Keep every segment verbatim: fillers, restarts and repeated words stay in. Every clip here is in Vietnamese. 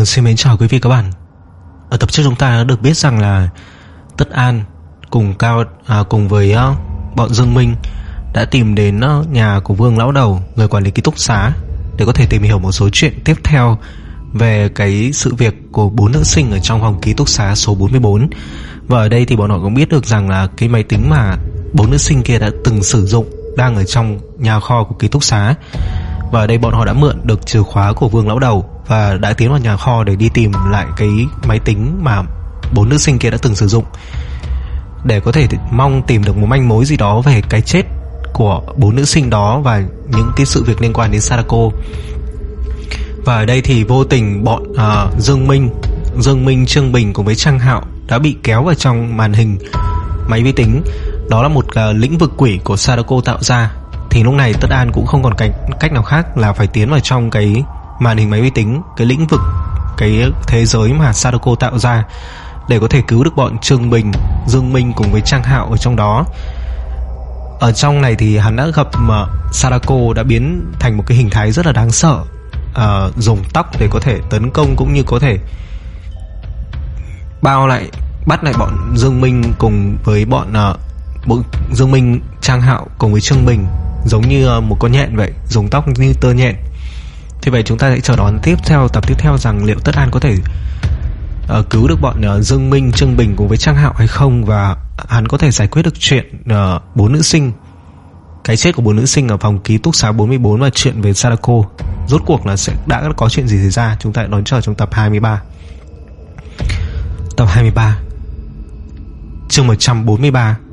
Ờ, xin mến chào quý vị các bạn. Ở tập trước chúng ta đã được biết rằng là Tất An cùng Cao à, cùng với uh, bọn Dương Minh đã tìm đến uh, nhà của Vương Lão Đầu, người quản lý ký túc xá, để có thể tìm hiểu một số chuyện tiếp theo về cái sự việc của bốn nữ sinh ở trong phòng ký túc xá số bốn mươi bốn. Và ở đây thì bọn họ cũng biết được rằng là cái máy tính mà bốn nữ sinh kia đã từng sử dụng đang ở trong nhà kho của ký túc xá. Và ở đây bọn họ đã mượn được chìa khóa của Vương Lão Đầu và đã tiến vào nhà kho để đi tìm lại cái máy tính mà bốn nữ sinh kia đã từng sử dụng, để có thể mong tìm được một manh mối gì đó về cái chết của bốn nữ sinh đó và những cái sự việc liên quan đến Sadako. Và ở đây thì vô tình bọn uh, Dương Minh, Dương Minh, Trương Bình cùng với Trang Hạo đã bị kéo vào trong màn hình máy vi tính. Đó là một uh, lĩnh vực quỷ của Sadako tạo ra. Thì lúc này Tất An cũng không còn cách, cách nào khác là phải tiến vào trong cái màn hình máy vi tính, cái lĩnh vực, cái thế giới mà Sadako tạo ra, để có thể cứu được bọn Trương Bình, Dương Minh cùng với Trang Hạo ở trong đó. Ở trong này thì hắn đã gặp mà Sadako đã biến thành một cái hình thái rất là đáng sợ, à, dùng tóc để có thể tấn công cũng như có thể bao lại, bắt lại bọn Dương Minh cùng với bọn uh, Dương Minh, Trang Hạo cùng với Trương Bình, giống như uh, một con nhện vậy, dùng tóc như tơ nhện. Thì vậy chúng ta sẽ chờ đón tiếp theo tập tiếp theo rằng liệu Tất An có thể uh, cứu được bọn uh, Dương Minh, Trương Bình cùng với Trang Hạo hay không, và hắn có thể giải quyết được chuyện uh, bốn nữ sinh, cái chết của bốn nữ sinh ở phòng ký túc xá bốn mươi bốn, và chuyện về Sadako rốt cuộc là sẽ đã có chuyện gì xảy ra. Chúng ta đón chờ trong tập hai mươi ba. Tập hai mươi ba, chương một trăm bốn mươi ba.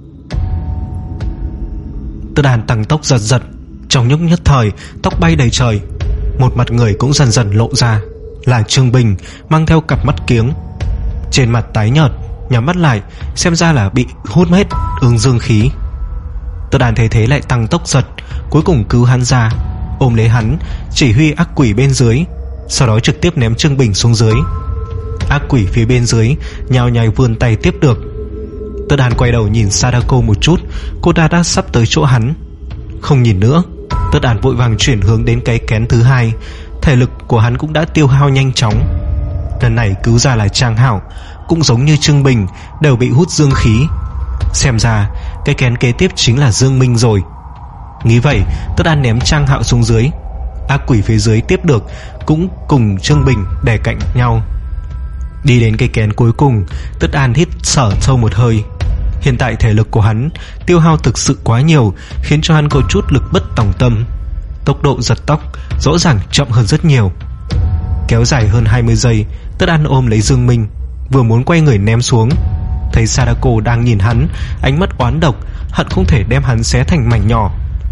Tất An tăng tốc giật giật, trong nhúc nhất thời tóc bay đầy trời. Một mặt người cũng dần dần lộ ra, là Trương Bình mang theo cặp mắt kiếng, trên mặt tái nhợt, nhắm mắt lại, xem ra là bị hút hết ứng dương khí. Tất An thấy thế lại tăng tốc giật, cuối cùng cứu hắn ra, ôm lấy hắn, chỉ huy ác quỷ bên dưới, sau đó trực tiếp ném Trương Bình xuống dưới. Ác quỷ phía bên dưới nhào nhào vươn tay tiếp được. Tất An quay đầu nhìn Sadako một chút, cô ta đã sắp tới chỗ hắn. Không nhìn nữa, Tất An vội vàng chuyển hướng đến cái kén thứ hai. Thể lực của hắn cũng đã tiêu hao nhanh chóng. Lần này cứu ra là Trang Hạo, cũng giống như Trương Bình, đều bị hút dương khí. Xem ra cái kén kế tiếp chính là Dương Minh rồi. Nghĩ vậy, Tất An ném Trang Hạo xuống dưới. Ác quỷ phía dưới tiếp được, cũng cùng Trương Bình để cạnh nhau. Đi đến cái kén cuối cùng, Tất An hít thở sâu một hơi. Hiện tại thể lực của hắn tiêu hao thực sự quá nhiều, khiến cho hắn có chút lực bất tòng tâm. Tốc độ giật tóc rõ ràng chậm hơn rất nhiều. Kéo dài hơn hai mươi giây, Tất An ôm lấy Dương Minh, vừa muốn quay người ném xuống, thấy Sadako đang nhìn hắn, ánh mắt oán độc, hận không thể đem hắn xé thành mảnh nhỏ.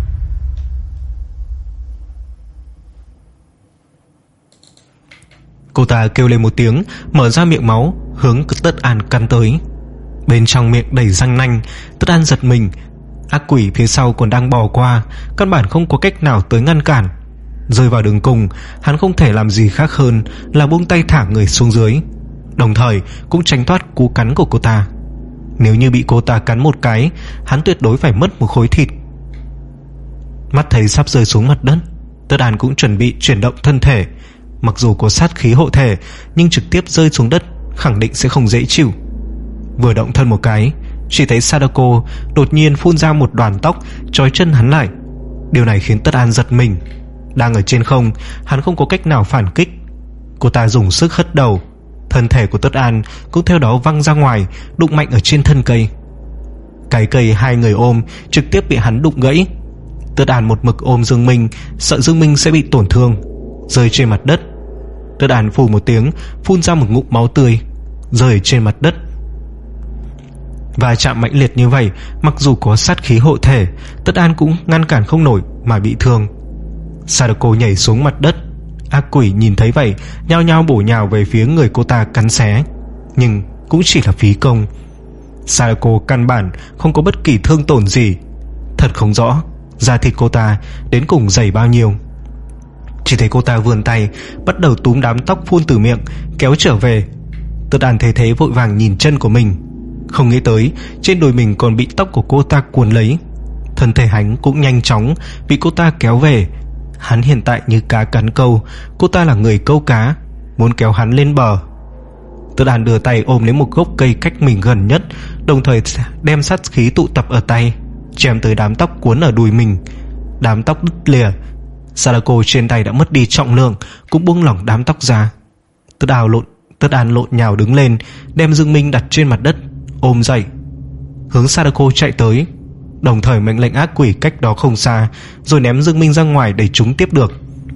Cô ta kêu lên một tiếng, mở ra miệng máu, hướng Tất An căn tới. Bên trong miệng đầy răng nanh. Tất An giật mình, ác quỷ phía sau còn đang bò qua, căn bản không có cách nào tới ngăn cản. Rơi vào đường cùng, hắn không thể làm gì khác hơn là buông tay thả người xuống dưới, đồng thời cũng tránh thoát cú cắn của cô ta. Nếu như bị cô ta cắn một cái, hắn tuyệt đối phải mất một khối thịt. Mắt thấy sắp rơi xuống mặt đất, Tất An cũng chuẩn bị chuyển động thân thể. Mặc dù có sát khí hộ thể, nhưng trực tiếp rơi xuống đất khẳng định sẽ không dễ chịu. Vừa động thân một cái, chỉ thấy Sadako đột nhiên phun ra một đoàn tóc trói chân hắn lại. Điều này khiến Tất An giật mình. Đang ở trên không, hắn không có cách nào phản kích. Cô ta dùng sức hất đầu, thân thể của Tất An cũng theo đó văng ra ngoài, đụng mạnh ở trên thân cây. Cái cây hai người ôm trực tiếp bị hắn đụng gãy. Tất An một mực ôm Dương Minh, sợ Dương Minh sẽ bị tổn thương, rơi trên mặt đất. Tất An phù một tiếng, phun ra một ngụm máu tươi, rơi trên mặt đất. Và chạm mãnh liệt như vậy, mặc dù có sát khí hộ thể, Tất An cũng ngăn cản không nổi mà bị thương. Sadako nhảy xuống mặt đất. Ác quỷ nhìn thấy vậy, nhao nhao bổ nhào về phía người cô ta cắn xé, nhưng cũng chỉ là phí công. Sadako căn bản không có bất kỳ thương tổn gì. Thật không rõ da thịt cô ta đến cùng dày bao nhiêu. Chỉ thấy cô ta vươn tay, bắt đầu túm đám tóc phun từ miệng, kéo trở về. Tất An thấy thế vội vàng nhìn chân của mình, không nghĩ tới trên đùi mình còn bị tóc của cô ta cuốn lấy. Thân thể hắn cũng nhanh chóng bị cô ta kéo về. Hắn hiện tại như cá cắn câu, cô ta là người câu cá, muốn kéo hắn lên bờ. Tất An đưa tay ôm lấy một gốc cây cách mình gần nhất, đồng thời đem sát khí tụ tập ở tay, chém tới đám tóc cuốn ở đùi mình. Đám tóc đứt lìa. Sadako trên tay đã mất đi trọng lượng, cũng buông lỏng đám tóc ra. Tất An lộn Tất An lộn nhào đứng lên, đem Dương Minh đặt trên mặt đất, ôm dậy, hướng Sadako chạy tới, đồng thời mệnh lệnh ác quỷ cách đó không xa, rồi ném Dương Minh ra ngoài để chúng tiếp được.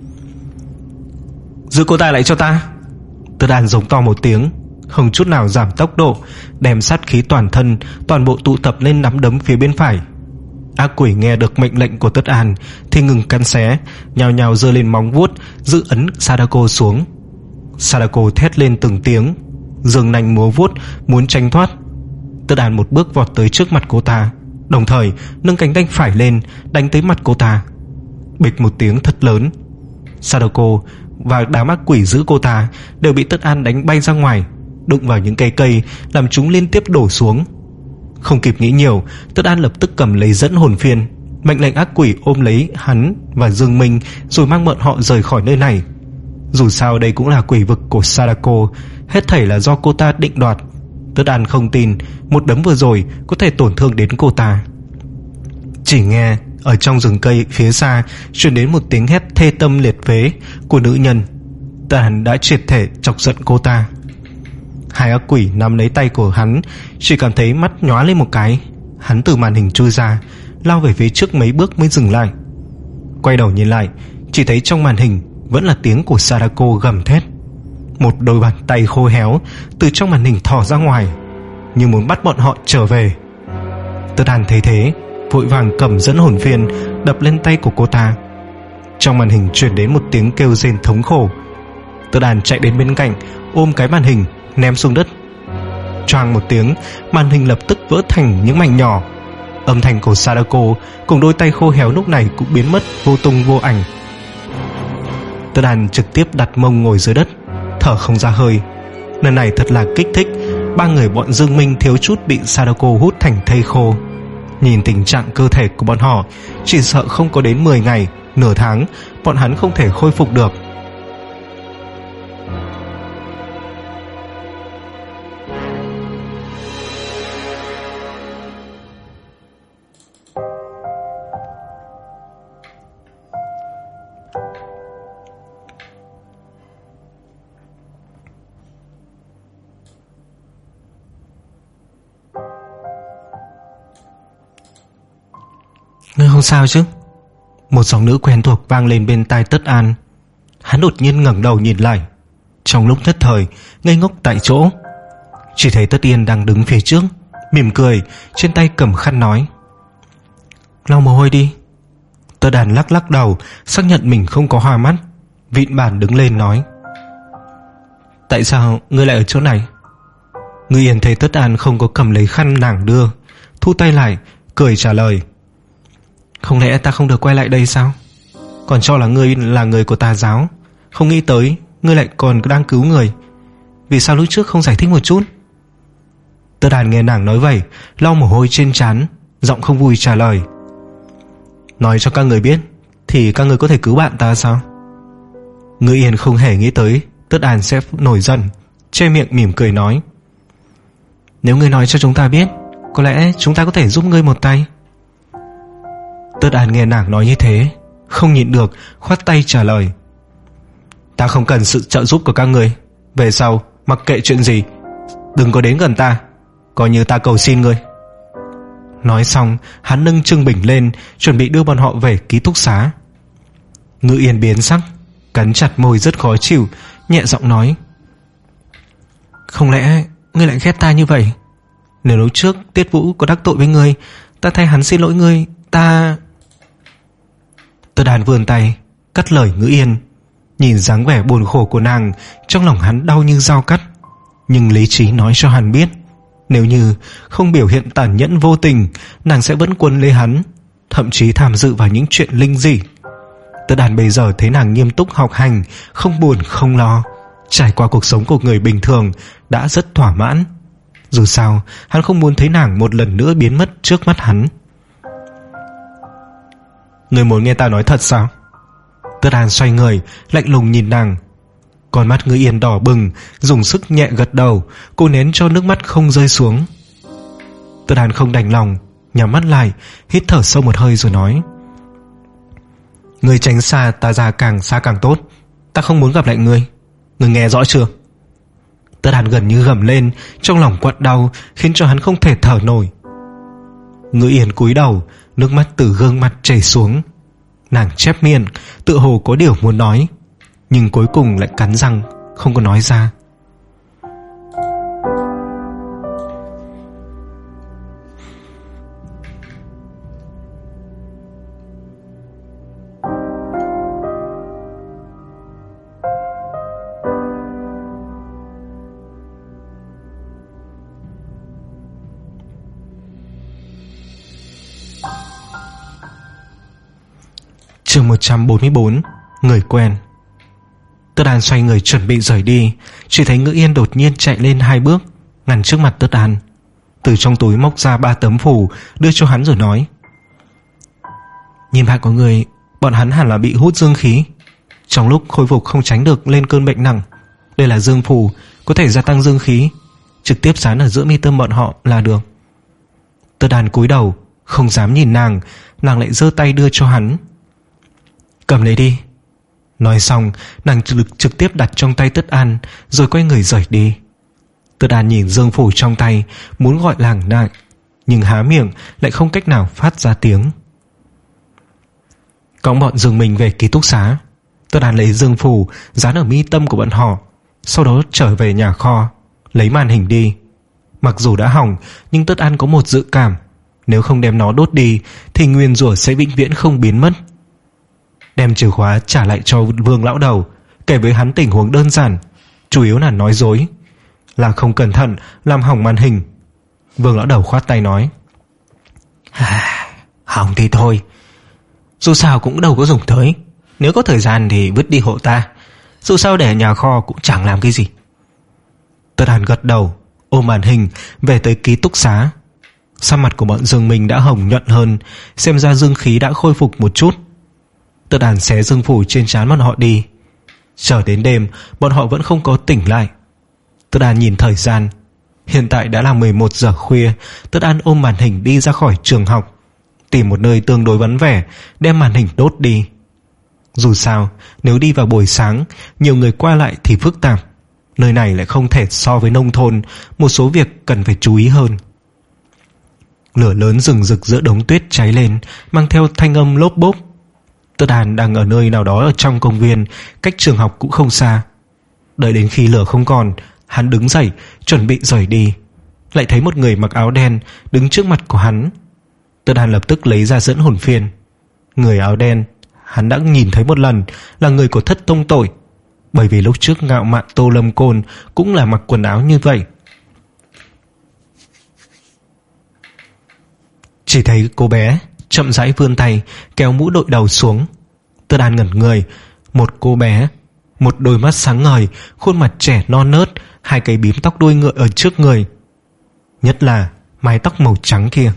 Giữ cô ta lại cho ta. Tất An giống to một tiếng, không chút nào giảm tốc độ, đem sát khí toàn thân toàn bộ tụ tập lên nắm đấm phía bên phải. Ác quỷ nghe được mệnh lệnh của Tất An thì ngừng cắn xé, nhào nhào giơ lên móng vuốt giữ ấn Sadako xuống. Sadako thét lên từng tiếng, giương nanh múa vuốt muốn tránh thoát. Tất An một bước vọt tới trước mặt cô ta, đồng thời nâng cánh tay phải lên đánh tới mặt cô ta. Bịch một tiếng thật lớn. Sadako và đám ác quỷ giữ cô ta đều bị Tất An đánh bay ra ngoài, đụng vào những cây cây làm chúng liên tiếp đổ xuống. Không kịp nghĩ nhiều, Tất An lập tức cầm lấy dẫn hồn phiên, mệnh lệnh ác quỷ ôm lấy hắn và Dương Minh rồi mang bọn họ rời khỏi nơi này. Dù sao đây cũng là quỷ vực của Sadako, hết thảy là do cô ta định đoạt. Tất An không tin một đấm vừa rồi có thể tổn thương đến cô ta. Chỉ nghe ở trong rừng cây phía xa truyền đến một tiếng hét thê tâm liệt phế của nữ nhân. Tất An đã triệt thể chọc giận cô ta. Hai ác quỷ nắm lấy tay của hắn, chỉ cảm thấy mắt nhóa lên một cái, hắn từ màn hình chui ra, lao về phía trước mấy bước mới dừng lại. Quay đầu nhìn lại, chỉ thấy trong màn hình vẫn là tiếng của Sadako gầm thét. Một đôi bàn tay khô héo từ trong màn hình thò ra ngoài, như muốn bắt bọn họ trở về. Tất An thấy thế, vội vàng cầm dẫn hồn phiên đập lên tay của cô ta. Trong màn hình truyền đến một tiếng kêu rên thống khổ. Tất An chạy đến bên cạnh, ôm cái màn hình ném xuống đất. Choang một tiếng, màn hình lập tức vỡ thành những mảnh nhỏ. Âm thanh của Sadako cùng đôi tay khô héo lúc này cũng biến mất vô tung vô ảnh. Tất An trực tiếp đặt mông ngồi dưới đất, thở không ra hơi. Lần này thật là kích thích. Ba người bọn Dương Minh thiếu chút bị Sadako hút thành thây khô. Nhìn tình trạng cơ thể của bọn họ, chỉ sợ không có đến mười ngày, nửa tháng bọn hắn không thể khôi phục được. Ngươi không sao chứ? Một giọng nữ quen thuộc vang lên bên tai Tất An. Hắn đột nhiên ngẩng đầu nhìn lại, trong lúc nhất thời ngây ngốc tại chỗ. Chỉ thấy Tất Yên đang đứng phía trước, mỉm cười, trên tay cầm khăn nói: lau mồ hôi đi. Tất An lắc lắc đầu, xác nhận mình không có hoa mắt, vịn bàn đứng lên nói: tại sao ngươi lại ở chỗ này? Ngư Yên thấy Tất An không có cầm lấy khăn nàng đưa, thu tay lại, cười trả lời: không lẽ ta không được quay lại đây sao? Còn cho là ngươi là người của tà giáo, không nghĩ tới ngươi lại còn đang cứu người. Vì sao lúc trước không giải thích một chút? Tất An nghe nàng nói vậy, lau mồ hôi trên trán, giọng không vui trả lời: nói cho các người biết thì các người có thể cứu bạn ta sao? Ngư Yên không hề nghĩ tới Tất An sẽ nổi giận, che miệng mỉm cười nói: nếu ngươi nói cho chúng ta biết, có lẽ chúng ta có thể giúp ngươi một tay. Tất An nghe nàng nói như thế, không nhịn được, khoát tay trả lời: ta không cần sự trợ giúp của các người. Về sau mặc kệ chuyện gì, đừng có đến gần ta, coi như ta cầu xin ngươi. Nói xong, hắn nâng Trương Bình lên, chuẩn bị đưa bọn họ về ký túc xá. Ngự Yên biến sắc, cắn chặt môi rất khó chịu, nhẹ giọng nói: không lẽ ngươi lại ghét ta như vậy? Nếu lúc trước Tiết Vũ có đắc tội với ngươi, ta thay hắn xin lỗi ngươi. Ta... Tất An vươn tay cắt lời Ngữ Yên. Nhìn dáng vẻ buồn khổ của nàng, trong lòng hắn đau như dao cắt. Nhưng lý trí nói cho hắn biết, nếu như không biểu hiện tàn nhẫn vô tình, nàng sẽ vẫn quấn lấy hắn, thậm chí tham dự vào những chuyện linh dị. Tất An bây giờ thấy nàng nghiêm túc học hành, không buồn không lo, trải qua cuộc sống của người bình thường, đã rất thỏa mãn. Dù sao hắn không muốn thấy nàng một lần nữa biến mất trước mắt hắn. Người muốn nghe ta nói thật sao? Tất An xoay người, lạnh lùng nhìn nàng. Con mắt Ngữ Yên đỏ bừng, dùng sức nhẹ gật đầu, cô nén cho nước mắt không rơi xuống. Tất Đàn không đành lòng, nhắm mắt lại, hít thở sâu một hơi rồi nói: Ngươi tránh xa ta ra càng xa càng tốt. Ta không muốn gặp lại ngươi. Ngươi nghe rõ chưa? Tất Đàn gần như gầm lên, trong lòng quặn đau khiến cho hắn không thể thở nổi. Ngữ Yên cúi đầu, nước mắt từ gương mặt chảy xuống. Nàng chép miệng, tự hồ có điều muốn nói, nhưng cuối cùng lại cắn răng không có nói ra. Chương một trăm bốn mươi bốn. Người quen. Tất Đàn xoay người chuẩn bị rời đi, chỉ thấy Ngữ Yên đột nhiên chạy lên hai bước, ngăn trước mặt Tất Đàn. Từ trong túi móc ra ba tấm phù đưa cho hắn rồi nói: Nhìn bạn của người, bọn hắn hẳn là bị hút dương khí. Trong lúc khôi phục không tránh được lên cơn bệnh nặng. Đây là dương phù, có thể gia tăng dương khí, trực tiếp dán ở giữa mi tâm bọn họ là được. Tất Đàn cúi đầu, không dám nhìn nàng, nàng lại giơ tay đưa cho hắn: Cầm lấy đi. Nói xong, nàng trực, trực tiếp đặt trong tay Tất An, rồi quay người rời đi. Tất An nhìn dương phủ trong tay, muốn gọi nàng lại, nhưng há miệng lại không cách nào phát ra tiếng. Cõng bọn Dương Minh về ký túc xá, Tất An lấy dương phủ dán ở mi tâm của bọn họ, sau đó trở về nhà kho, lấy màn hình đi. Mặc dù đã hỏng, nhưng Tất An có một dự cảm, nếu không đem nó đốt đi thì nguyền rủa sẽ vĩnh viễn không biến mất. Đem chìa khóa trả lại cho Vương lão đầu, kể với hắn tình huống đơn giản, chủ yếu là nói dối, là không cẩn thận làm hỏng màn hình. Vương lão đầu khoát tay nói: à, hỏng thì thôi, dù sao cũng đâu có dùng tới. Nếu có thời gian thì vứt đi hộ ta, dù sao để nhà kho cũng chẳng làm cái gì. Tất Hàn gật đầu, ôm màn hình về tới ký túc xá. Sắc mặt của bọn Dương Minh đã hồng nhuận hơn, xem ra dương khí đã khôi phục một chút. Tất Hàn xé dương phủ trên trán bọn họ đi. Chờ đến đêm, bọn họ vẫn không có tỉnh lại. Tất Hàn nhìn thời gian, hiện tại đã là mười một giờ khuya. Tất Hàn ôm màn hình đi ra khỏi trường học, tìm một nơi tương đối vắng vẻ, đem màn hình đốt đi. Dù sao, nếu đi vào buổi sáng, nhiều người qua lại thì phức tạp. Nơi này lại không thể so với nông thôn, một số việc cần phải chú ý hơn. Lửa lớn rừng rực giữa đống tuyết cháy lên, mang theo thanh âm lốp bốp. Tất Hàn đang ở nơi nào đó ở trong công viên, cách trường học cũng không xa. Đợi đến khi lửa không còn, hắn đứng dậy chuẩn bị rời đi, lại thấy một người mặc áo đen đứng trước mặt của hắn. Tất Hàn lập tức lấy ra dẫn hồn phiên. Người áo đen hắn đã nhìn thấy một lần, là người của Thất Tông Tội, bởi vì lúc trước Ngạo Mạn Tô Lâm Côn cũng là mặc quần áo như vậy. Chỉ thấy cô bé chậm rãi vươn tay kéo mũ đội đầu xuống. Tất Hàn ngẩn người. Một cô bé, một đôi mắt sáng ngời, khuôn mặt trẻ non nớt, hai cái bím tóc đuôi ngựa ở trước người, nhất là mái tóc màu trắng kia.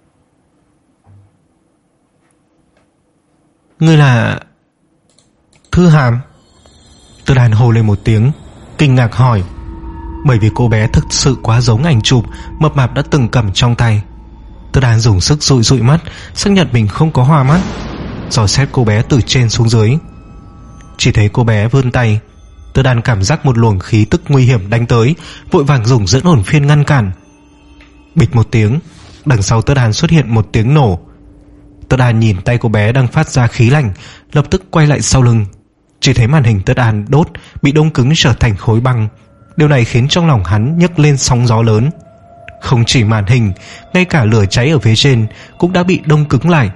Ngươi là Thư Hàm? Tất Hàn hô lên một tiếng, kinh ngạc hỏi, bởi vì cô bé thực sự quá giống ảnh chụp mập mạp đã từng cầm trong tay. Tất Hàn dùng sức dụi dụi mắt, xác nhận mình không có hoa mắt, dò xét cô bé từ trên xuống dưới. Chỉ thấy cô bé vươn tay. Tất Hàn cảm giác một luồng khí tức nguy hiểm đánh tới, vội vàng dùng dẫn hồn phiên ngăn cản. Bịch một tiếng, đằng sau Tất Hàn xuất hiện một tiếng nổ. Tất Hàn nhìn tay cô bé đang phát ra khí lạnh, lập tức quay lại sau lưng. Chỉ thấy màn hình Tất Hàn đốt, bị đông cứng trở thành khối băng. Điều này khiến trong lòng hắn nhấc lên sóng gió lớn. Không chỉ màn hình, ngay cả lửa cháy ở phía trên cũng đã bị đông cứng lại.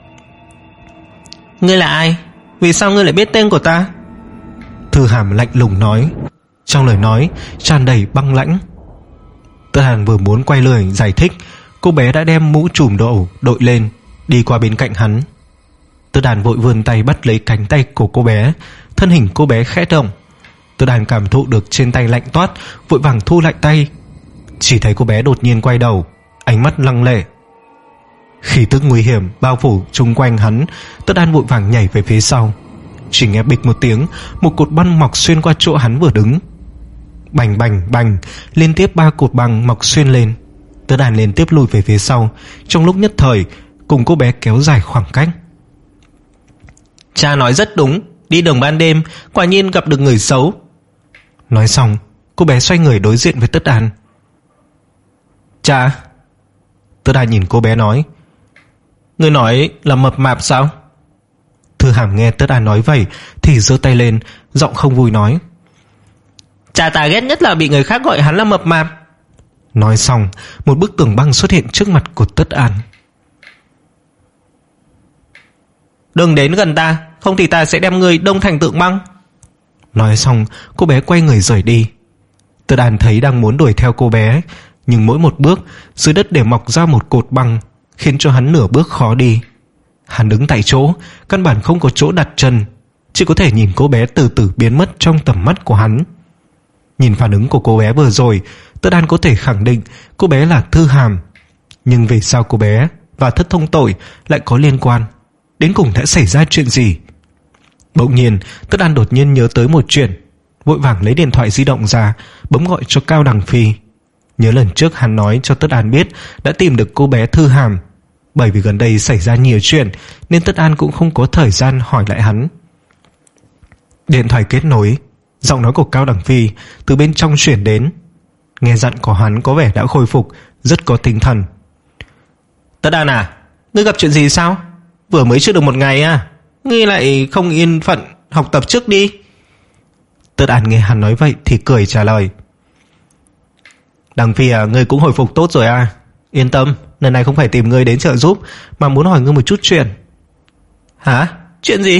Ngươi là ai? Vì sao ngươi lại biết tên của ta? Thư Hàm lạnh lùng nói, trong lời nói tràn đầy băng lãnh. Tất Hàn vừa muốn quay lời giải thích, cô bé đã đem mũ trùm đầu đội lên, đi qua bên cạnh hắn. Tất Hàn vội vươn tay bắt lấy cánh tay của cô bé. Thân hình cô bé khẽ động. Tất Hàn cảm thụ được trên tay lạnh toát, vội vàng thu lại tay. Chỉ thấy cô bé đột nhiên quay đầu, ánh mắt lăng lệ. Khí tức nguy hiểm bao phủ chung quanh hắn. Tất Hàn vội vàng nhảy về phía sau. Chỉ nghe bịch một tiếng, một cột băng mọc xuyên qua chỗ hắn vừa đứng. Bành bành bành, liên tiếp ba cột băng mọc xuyên lên. Tất An liên tiếp lùi về phía sau, trong lúc nhất thời cùng cô bé kéo dài khoảng cách. Cha nói rất đúng, đi đường ban đêm quả nhiên gặp được người xấu. Nói xong, cô bé xoay người đối diện với Tất An. Cha. Tất An nhìn cô bé nói, Ngươi nói là mập mạp sao? Thư Hàm nghe Tất An nói vậy thì giơ tay lên, giọng không vui nói, Cha ta ghét nhất là bị người khác gọi hắn là mập mạp. Nói xong, một bức tường băng xuất hiện trước mặt của Tất An. Đừng đến gần ta, không thì ta sẽ đem ngươi đông thành tượng băng. Nói xong, cô bé quay người rời đi. Tất An thấy đang muốn đuổi theo cô bé, nhưng mỗi một bước dưới đất để mọc ra một cột băng, khiến cho hắn nửa bước khó đi. Hắn đứng tại chỗ, căn bản không có chỗ đặt chân, chỉ có thể nhìn cô bé từ từ biến mất trong tầm mắt của hắn. Nhìn phản ứng của cô bé vừa rồi, Tất An có thể khẳng định cô bé là Thư Hàm. Nhưng vì sao cô bé và Thất Thông Tội lại có liên quan? Đến cùng đã xảy ra chuyện gì? Bỗng nhiên, Tất An đột nhiên nhớ tới một chuyện, vội vàng lấy điện thoại di động ra, bấm gọi cho Cao Đằng Phi. Nhớ lần trước hắn nói cho Tất An biết đã tìm được cô bé Thư Hàm. Bởi vì gần đây xảy ra nhiều chuyện nên Tất An cũng không có thời gian hỏi lại hắn. Điện thoại kết nối, giọng nói của Cao Đằng Phi từ bên trong chuyển đến. Nghe dặn của hắn có vẻ đã khôi phục, rất có tinh thần. Tất An à, ngươi gặp chuyện gì sao? Vừa mới chưa được một ngày à, ngươi lại không yên phận học tập trước đi. Tất An nghe hắn nói vậy thì cười trả lời, Đằng Phi à, ngươi cũng hồi phục tốt rồi à? Yên tâm, lần này không phải tìm ngươi đến trợ giúp, mà muốn hỏi ngươi một chút chuyện. Hả? Chuyện gì?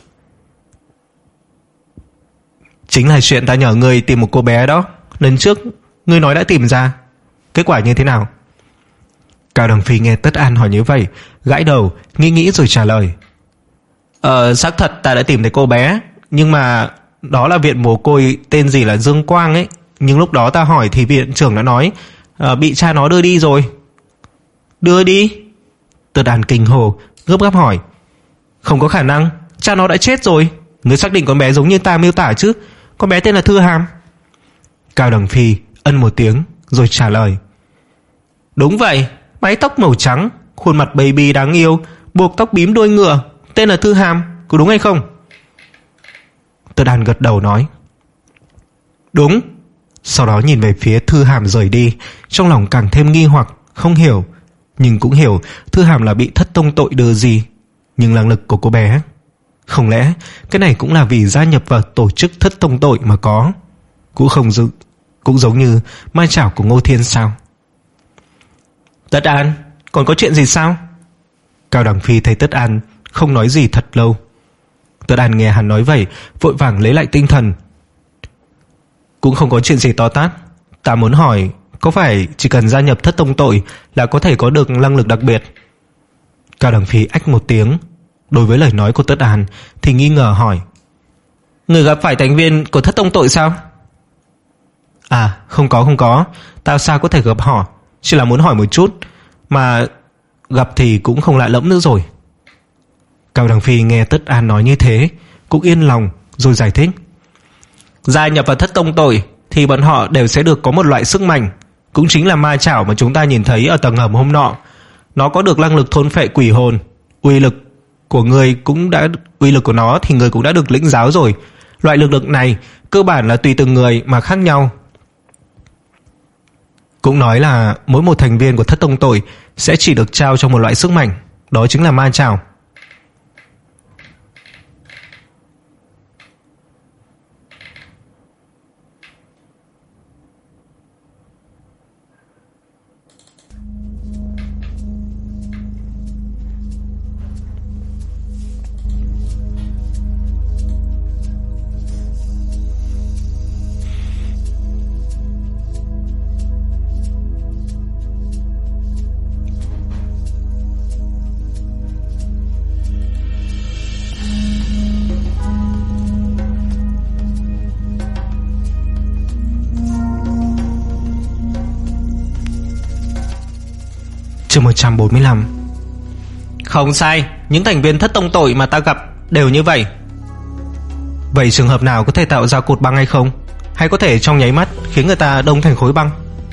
Chính là chuyện ta nhờ ngươi tìm một cô bé đó. Lần trước ngươi nói đã tìm ra, kết quả như thế nào? Cao Đằng Phi nghe Tất An hỏi như vậy, gãi đầu, nghĩ nghĩ rồi trả lời, Ờ, xác thật ta đã tìm thấy cô bé, nhưng mà đó là viện mồ côi tên gì là Dương Quang ấy. Nhưng lúc đó ta hỏi thì viện trưởng đã nói uh, bị cha nó đưa đi rồi. Đưa đi? Tất An kinh hồ, gấp gáp hỏi, Không có khả năng, cha nó đã chết rồi. Ngươi xác định con bé giống như ta miêu tả chứ? Con bé tên là Thư Hàm. Cao Đằng Phi ân một tiếng rồi trả lời, Đúng vậy, mái tóc màu trắng, khuôn mặt baby đáng yêu, buộc tóc bím đuôi ngựa, tên là Thư Hàm, có đúng hay không? Tất An gật đầu nói, Đúng. Sau đó nhìn về phía Thư Hàm rời đi, trong lòng càng thêm nghi hoặc, không hiểu. Nhưng cũng hiểu Thư Hàm là bị Thất Tông Tội đưa gì. Nhưng năng lực của cô bé, không lẽ cái này cũng là vì gia nhập vào tổ chức Thất Tông Tội mà có? Cũng không dự, cũng giống như mai chảo của Ngô Thiên sao? Tất An, còn có chuyện gì sao? Cao Đằng Phi thấy Tất An không nói gì thật lâu. Tất An nghe hắn nói vậy, vội vàng lấy lại tinh thần. Cũng không có chuyện gì to tát. Ta muốn hỏi, có phải chỉ cần gia nhập Thất Tông Tội là có thể có được năng lực đặc biệt? Cao Đằng Phi ách một tiếng, đối với lời nói của Tất An thì nghi ngờ hỏi, Người gặp phải thành viên của Thất Tông Tội sao? À, không có không có, ta sao có thể gặp họ, chỉ là muốn hỏi một chút, mà gặp thì cũng không lạ lẫm nữa rồi. Cao Đằng Phi nghe Tất An nói như thế cũng yên lòng, rồi giải thích, Gia nhập vào Thất Tông Tội thì bọn họ đều sẽ được có một loại sức mạnh, cũng chính là ma chảo mà chúng ta nhìn thấy ở tầng hầm hôm nọ. Nó có được năng lực thôn phệ quỷ hồn. Uy lực của người cũng đã uy lực của nó thì người cũng đã được lĩnh giáo rồi. Loại lực lượng này cơ bản là tùy từng người mà khác nhau. Cũng nói là mỗi một thành viên của Thất Tông Tội sẽ chỉ được trao cho một loại sức mạnh, đó chính là ma chảo. Chương một trăm bốn mươi lăm. Không sai, những thành viên Thất Tông Tội mà ta gặp đều như vậy. Vậy trường hợp nào có thể tạo ra cột băng hay không? Hay có thể trong nháy mắt khiến người ta đông thành khối băng?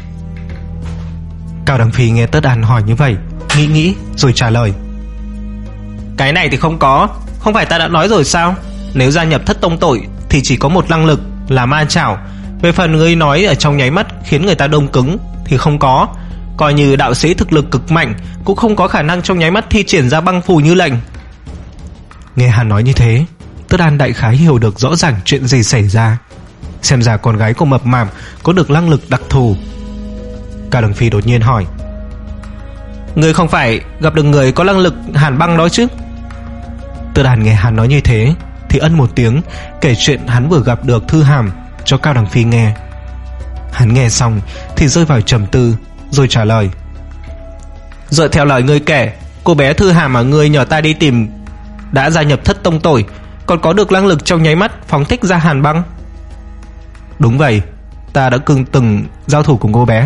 Cao Đằng Phi nghe Tất An hỏi như vậy, nghĩ nghĩ rồi trả lời. Cái này thì không có. Không phải ta đã nói rồi sao? Nếu gia nhập Thất Tông Tội thì chỉ có một năng lực là ma chảo. Về phần ngươi nói ở trong nháy mắt khiến người ta đông cứng thì không có. Coi như đạo sĩ thực lực cực mạnh cũng không có khả năng trong nháy mắt thi triển ra băng phù như lệnh. Nghe hắn nói như thế, Tất An đại khái hiểu được rõ ràng chuyện gì xảy ra. Xem ra con gái của mập mạp có được năng lực đặc thù. Cao Đằng Phi đột nhiên hỏi: Ngươi không phải gặp được người có năng lực hàn băng đó chứ? Tất An nghe hắn nói như thế thì ân một tiếng, kể chuyện hắn vừa gặp được Thư Hàm cho Cao Đằng Phi nghe. Hắn nghe xong thì rơi vào trầm tư, rồi trả lời: Dựa theo lời ngươi kể, cô bé Thư Hàm mà ngươi nhờ ta đi tìm đã gia nhập Thất Tông Tội, còn có được năng lực trong nháy mắt phóng thích ra hàn băng. Đúng vậy, ta đã từng từng giao thủ cùng cô bé.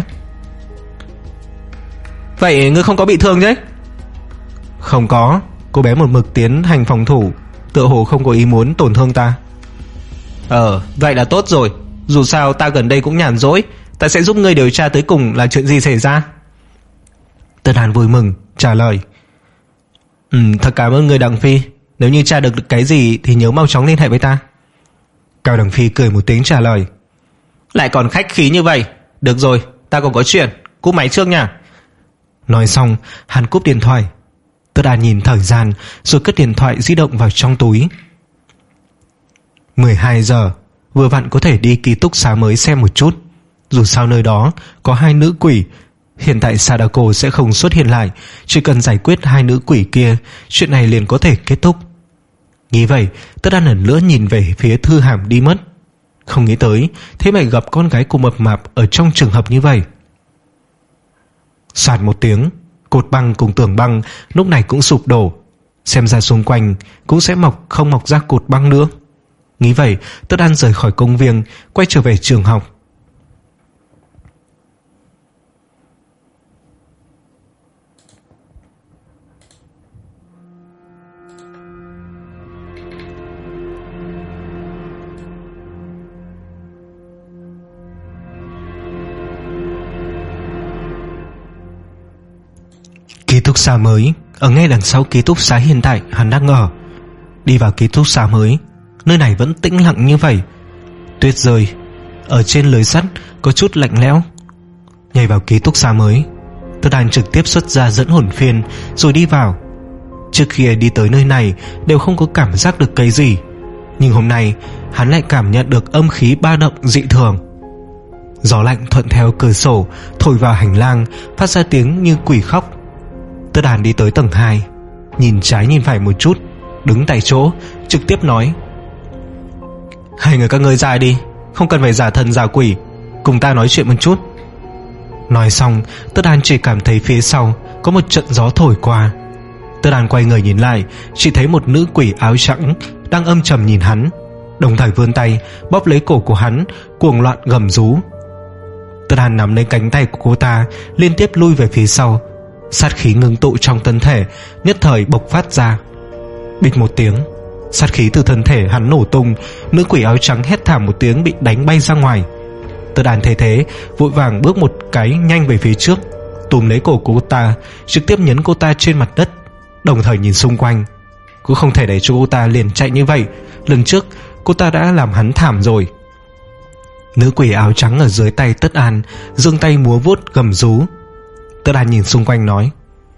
Vậy ngươi không có bị thương chứ? Không có, cô bé một mực tiến hành phòng thủ, tựa hồ không có ý muốn tổn thương ta. Ờ, vậy là tốt rồi. Dù sao ta gần đây cũng nhàn rỗi, ta sẽ giúp ngươi điều tra tới cùng là chuyện gì xảy ra. Tất An vui mừng trả lời: Ừ, thật cảm ơn người Đằng Phi. Nếu như tra được cái gì thì nhớ mau chóng liên hệ với ta. Cao Đằng Phi cười một tiếng trả lời: Lại còn khách khí như vậy. Được rồi, ta còn có chuyện, cúp máy trước nha. Nói xong hắn cúp điện thoại. Tất An nhìn thời gian rồi cất điện thoại di động vào trong túi. Mười hai giờ, vừa vặn có thể đi ký túc xá mới xem một chút. Dù sao nơi đó có hai nữ quỷ. Hiện tại Sadako sẽ không xuất hiện lại, chỉ cần giải quyết hai nữ quỷ kia, chuyện này liền có thể kết thúc. Nghĩ vậy, Tất An lần nữa nhìn về phía Thư Hàm đi mất. Không nghĩ tới thế mà gặp con gái của mập mạp ở trong trường hợp như vậy. Soạt một tiếng, cột băng cùng tường băng lúc này cũng sụp đổ. Xem ra xung quanh cũng sẽ mọc không mọc ra cột băng nữa. Nghĩ vậy, Tất An rời khỏi công viên, quay trở về trường học. Ký túc xá mới ở ngay đằng sau ký túc xá hiện tại hắn đang ở. Đi vào ký túc xá mới, nơi này vẫn tĩnh lặng như vậy. Tuyết rơi, ở trên lưới sắt có chút lạnh lẽo. Nhảy vào ký túc xá mới, Tất An trực tiếp xuất ra dẫn hồn phiên rồi đi vào. Trước kia đi tới nơi này đều không có cảm giác được cái gì, nhưng hôm nay hắn lại cảm nhận được âm khí ba động dị thường. Gió lạnh thuận theo cửa sổ thổi vào hành lang, phát ra tiếng như quỷ khóc. Tất An đi tới tầng hai, nhìn trái nhìn phải một chút, đứng tại chỗ trực tiếp nói: Hai người các ngươi ra đi, không cần phải giả thần giả quỷ, cùng ta nói chuyện một chút. Nói xong, Tất An chỉ cảm thấy phía sau có một trận gió thổi qua. Tất An quay người nhìn lại, chỉ thấy một nữ quỷ áo trắng đang âm trầm nhìn hắn, đồng thời vươn tay bóp lấy cổ của hắn, cuồng loạn gầm rú. Tất An nắm lấy cánh tay của cô ta, liên tiếp lui về phía sau. Sát khí ngưng tụ trong thân thể nhất thời bộc phát ra. Bịch một tiếng, sát khí từ thân thể hắn nổ tung. Nữ quỷ áo trắng hét thảm một tiếng, bị đánh bay ra ngoài. Tất An thấy thế, vội vàng bước một cái nhanh về phía trước, túm lấy cổ của cô ta, trực tiếp nhấn cô ta trên mặt đất, đồng thời nhìn xung quanh. Cũng không thể để cho cô ta liền chạy như vậy. Lần trước cô ta đã làm hắn thảm rồi. Nữ quỷ áo trắng ở dưới tay Tất An giương tay múa vuốt gầm rú. Tất An nhìn xung quanh nói: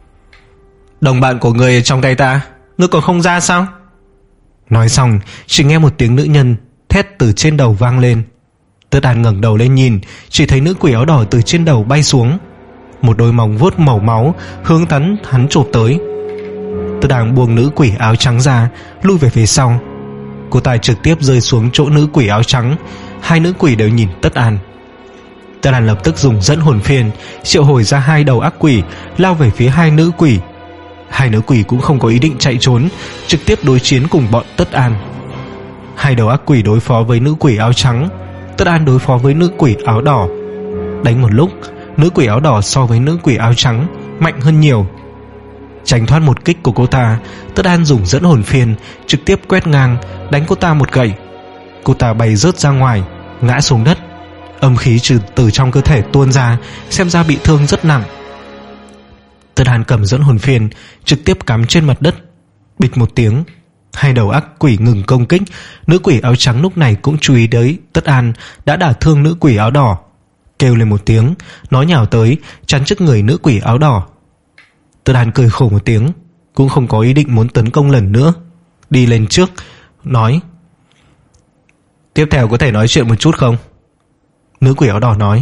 Đồng bạn của người trong tay ta, ngươi còn không ra sao? Nói xong, chỉ nghe một tiếng nữ nhân thét từ trên đầu vang lên. Tất An ngẩng đầu lên nhìn, chỉ thấy nữ quỷ áo đỏ từ trên đầu bay xuống, một đôi móng vuốt màu máu hướng tấn hắn chộp tới. Tất An buông nữ quỷ áo trắng ra, lui về phía sau. Cô ta trực tiếp rơi xuống chỗ nữ quỷ áo trắng. Hai nữ quỷ đều nhìn Tất An. Tất An lập tức dùng dẫn hồn phiên triệu hồi ra hai đầu ác quỷ, lao về phía hai nữ quỷ. Hai nữ quỷ cũng không có ý định chạy trốn, trực tiếp đối chiến cùng bọn Tất An. Hai đầu ác quỷ đối phó với nữ quỷ áo trắng, Tất An đối phó với nữ quỷ áo đỏ. Đánh một lúc, nữ quỷ áo đỏ so với nữ quỷ áo trắng mạnh hơn nhiều. Tránh thoát một kích của cô ta, Tất An dùng dẫn hồn phiên trực tiếp quét ngang, đánh cô ta một gậy. Cô ta bay rớt ra ngoài, ngã xuống đất. Âm khí từ, từ trong cơ thể tuôn ra, xem ra bị thương rất nặng. Tất An cầm dẫn hồn phiên trực tiếp cắm trên mặt đất. Bịch một tiếng, hai đầu ác quỷ ngừng công kích. Nữ quỷ áo trắng lúc này cũng chú ý tới Tất An đã đả thương nữ quỷ áo đỏ, kêu lên một tiếng, nó nhào tới chắn trước người nữ quỷ áo đỏ. Tất An cười khổ một tiếng, cũng không có ý định muốn tấn công lần nữa, đi lên trước nói: "Tiếp theo có thể nói chuyện một chút không?" Nữ quỷ áo đỏ nói: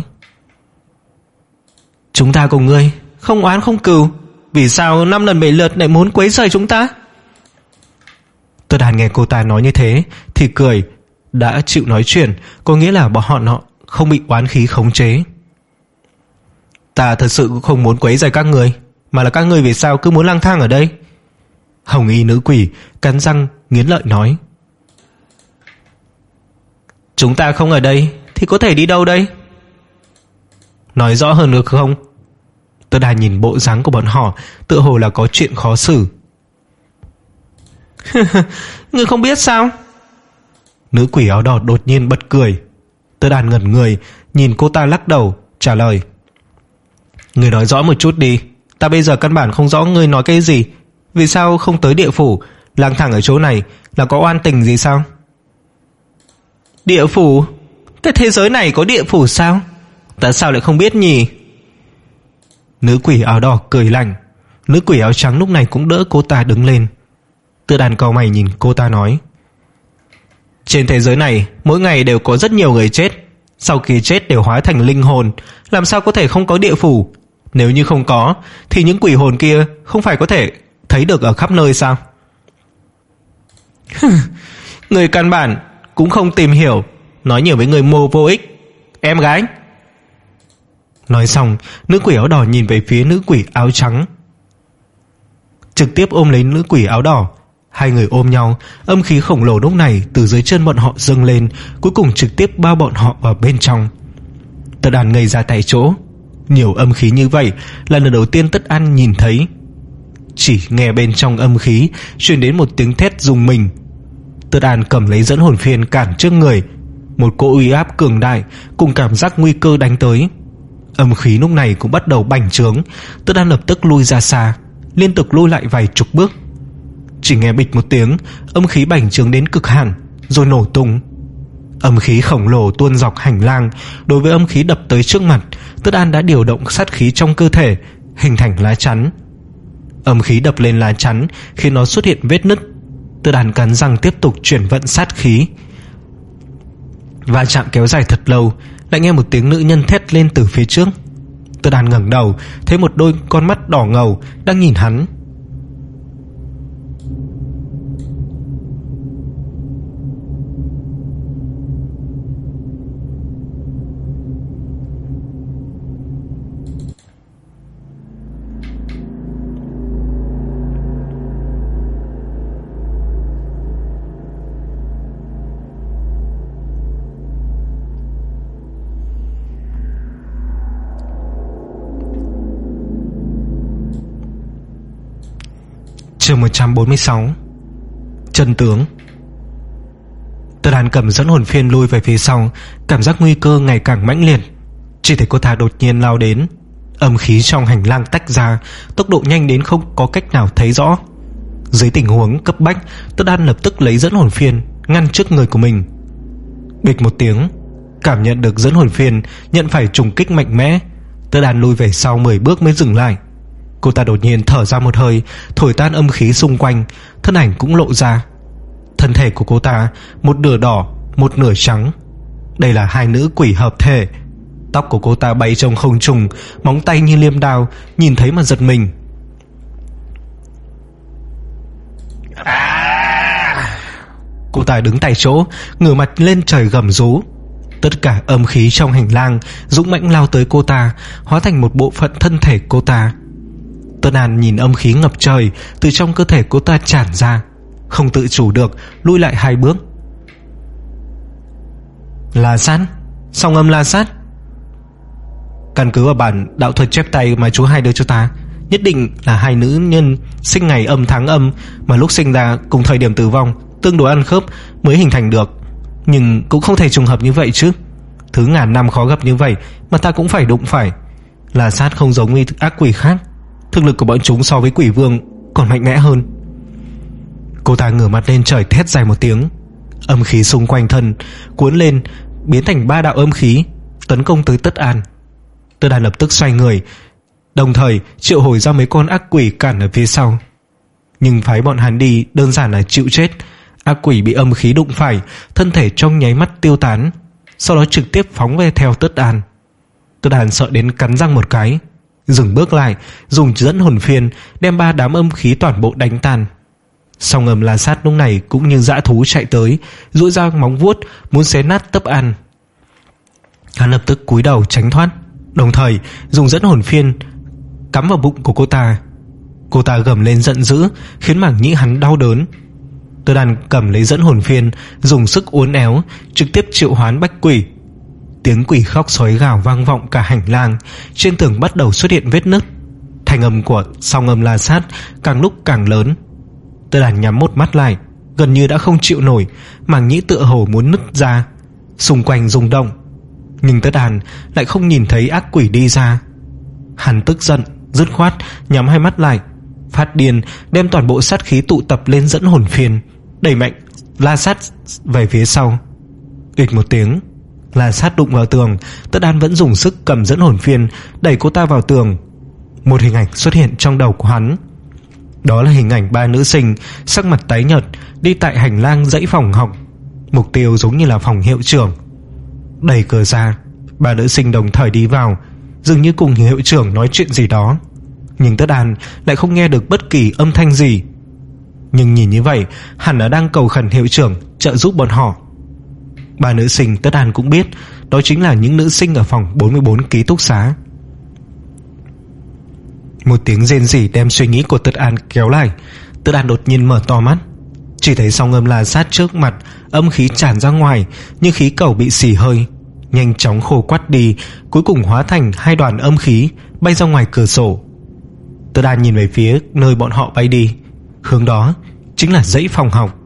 "Chúng ta cùng ngươi không oán không cừu, vì sao năm lần bảy lượt lại muốn quấy rầy chúng ta?" Tất An nghe cô ta nói như thế thì cười. Đã chịu nói chuyện có nghĩa là bọn họ nọ không bị oán khí khống chế. "Ta thật sự cũng không muốn quấy rầy các người, mà là các người vì sao cứ muốn lang thang ở đây?" Hồng y nữ quỷ cắn răng nghiến lợi nói: "Chúng ta không ở đây thì có thể đi đâu đây?" "Nói rõ hơn được không?" Tất An nhìn bộ dáng của bọn họ tựa hồ là có chuyện khó xử. "Ngươi không biết sao?" Nữ quỷ áo đỏ đột nhiên bật cười. Tất An ngẩn người nhìn cô ta lắc đầu trả lời: "Ngươi nói rõ một chút đi, ta bây giờ căn bản không rõ ngươi nói cái gì. Vì sao không tới địa phủ, lang thang ở chỗ này là có oan tình gì sao?" "Địa phủ? Cái thế giới này có địa phủ sao? Ta sao lại không biết nhỉ?" Nữ quỷ áo đỏ cười lạnh. Nữ quỷ áo trắng lúc này cũng đỡ cô ta đứng lên. Tất An cau mày nhìn cô ta nói: "Trên thế giới này mỗi ngày đều có rất nhiều người chết, sau khi chết đều hóa thành linh hồn, làm sao có thể không có địa phủ? Nếu như không có thì những quỷ hồn kia không phải có thể thấy được ở khắp nơi sao?" "Người căn bản cũng không tìm hiểu, nói nhiều với người mù vô ích. Em gái." Nói xong, nữ quỷ áo đỏ nhìn về phía nữ quỷ áo trắng, trực tiếp ôm lấy nữ quỷ áo đỏ. Hai người ôm nhau, âm khí khổng lồ lúc này từ dưới chân bọn họ dâng lên, cuối cùng trực tiếp bao bọn họ vào bên trong. Tất An ngây ra tại chỗ. Nhiều âm khí như vậy là lần đầu tiên Tất An nhìn thấy. Chỉ nghe bên trong âm khí truyền đến một tiếng thét rùng mình. Tất An cầm lấy dẫn hồn phiên cản trước người. Một cỗ uy áp cường đại cùng cảm giác nguy cơ đánh tới. Âm khí lúc này cũng bắt đầu bành trướng. Tất An lập tức lui ra xa, liên tục lui lại vài chục bước. Chỉ nghe bịch một tiếng, âm khí bành trướng đến cực hạn rồi nổ tung. Âm khí khổng lồ tuôn dọc hành lang. Đối với âm khí đập tới trước mặt, Tất An đã điều động sát khí trong cơ thể, hình thành lá chắn. Âm khí đập lên lá chắn khiến nó xuất hiện vết nứt. Tất An cắn răng tiếp tục chuyển vận sát khí. Va chạm kéo dài thật lâu, lại nghe một tiếng nữ nhân thét lên từ phía trước. Tất An ngẩng đầu thấy một đôi con mắt đỏ ngầu đang nhìn hắn. Chương một trăm bốn mươi sáu. Chân tướng. Tất An cầm dẫn hồn phiên lui về phía sau, cảm giác nguy cơ ngày càng mãnh liệt. Chỉ thấy cô ta đột nhiên lao đến. Âm khí trong hành lang tách ra, tốc độ nhanh đến không có cách nào thấy rõ. Dưới tình huống cấp bách, Tất An lập tức lấy dẫn hồn phiên ngăn trước người của mình. Bịch một tiếng, cảm nhận được dẫn hồn phiên nhận phải trùng kích mạnh mẽ. Tất An lui về sau mười bước mới dừng lại. Cô ta đột nhiên thở ra một hơi, thổi tan âm khí xung quanh, thân ảnh cũng lộ ra. Thân thể của cô ta một nửa đỏ, một nửa trắng. Đây là hai nữ quỷ hợp thể. Tóc của cô ta bay trong không trung, móng tay như liêm đao, nhìn thấy mà giật mình. À! Cô ta đứng tại chỗ, ngửa mặt lên trời gầm rú. Tất cả âm khí trong hành lang dũng mãnh lao tới cô ta, hóa thành một bộ phận thân thể cô ta. Tất An nhìn âm khí ngập trời từ trong cơ thể cô ta tràn ra, không tự chủ được lui lại hai bước. La sát, song âm la sát. Căn cứ vào bản đạo thuật chép tay mà chú hai đưa cho ta, nhất định là hai nữ nhân sinh ngày âm tháng âm, mà lúc sinh ra cùng thời điểm tử vong tương đối ăn khớp mới hình thành được. Nhưng cũng không thể trùng hợp như vậy chứ. Thứ ngàn năm khó gặp như vậy mà ta cũng phải đụng phải. La Sát không giống như ác quỷ khác. Thực lực của bọn chúng so với quỷ vương còn mạnh mẽ hơn. Cô ta ngửa mặt lên trời thét dài một tiếng. Âm khí xung quanh thân cuốn lên, biến thành ba đạo âm khí tấn công tới Tất An. Tất An lập tức xoay người, đồng thời triệu hồi ra mấy con ác quỷ cản ở phía sau. Nhưng phái bọn hắn đi đơn giản là chịu chết. Ác quỷ bị âm khí đụng phải, thân thể trong nháy mắt tiêu tán, sau đó trực tiếp phóng về theo Tất An. Tất An sợ đến cắn răng một cái, dừng bước lại, dùng dẫn hồn phiên đem ba đám âm khí toàn bộ đánh tan. Song Âm La Sát lúc này cũng như dã thú chạy tới, duỗi ra móng vuốt muốn xé nát Tất An. Hắn lập tức cúi đầu tránh thoát, đồng thời dùng dẫn hồn phiên cắm vào bụng của cô ta. Cô ta gầm lên giận dữ, khiến mảng nhĩ hắn đau đớn. Tất An cầm lấy dẫn hồn phiên, dùng sức uốn éo, trực tiếp triệu hoán bách quỷ. Tiếng quỷ khóc sói gào vang vọng cả hành lang. Trên tường bắt đầu xuất hiện vết nứt. Thanh âm của Song Âm La Sát càng lúc càng lớn. Tất An nhắm một mắt lại, gần như đã không chịu nổi, màng nhĩ tựa hồ muốn nứt ra, xung quanh rung động. Nhưng Tất An lại không nhìn thấy ác quỷ đi ra. Hắn tức giận, dứt khoát nhắm hai mắt lại, phát điên đem toàn bộ sát khí tụ tập lên dẫn hồn phiên, đẩy mạnh La Sát về phía sau. Ịch một tiếng, La Sát đụng vào tường. Tất An vẫn dùng sức cầm dẫn hồn phiên đẩy cô ta vào tường. Một hình ảnh xuất hiện trong đầu của hắn. Đó là hình ảnh ba nữ sinh sắc mặt tái nhợt đi tại hành lang dãy phòng học. Mục tiêu giống như là phòng hiệu trưởng. Đẩy cửa ra, ba nữ sinh đồng thời đi vào, dường như cùng hiệu trưởng nói chuyện gì đó. Nhưng Tất An lại không nghe được bất kỳ âm thanh gì. Nhưng nhìn như vậy, hẳn là đang cầu khẩn hiệu trưởng trợ giúp bọn họ. Ba nữ sinh Tất An cũng biết, đó chính là những nữ sinh ở phòng bốn mươi bốn ký túc xá. Một tiếng rên rỉ đem suy nghĩ của Tất An kéo lại. Tất An đột nhiên mở to mắt, chỉ thấy Song Âm La Sát trước mặt, âm khí tràn ra ngoài như khí cầu bị xì hơi, nhanh chóng khô quắt đi, cuối cùng hóa thành hai đoàn âm khí bay ra ngoài cửa sổ. Tất An nhìn về phía nơi bọn họ bay đi, hướng đó chính là dãy phòng học.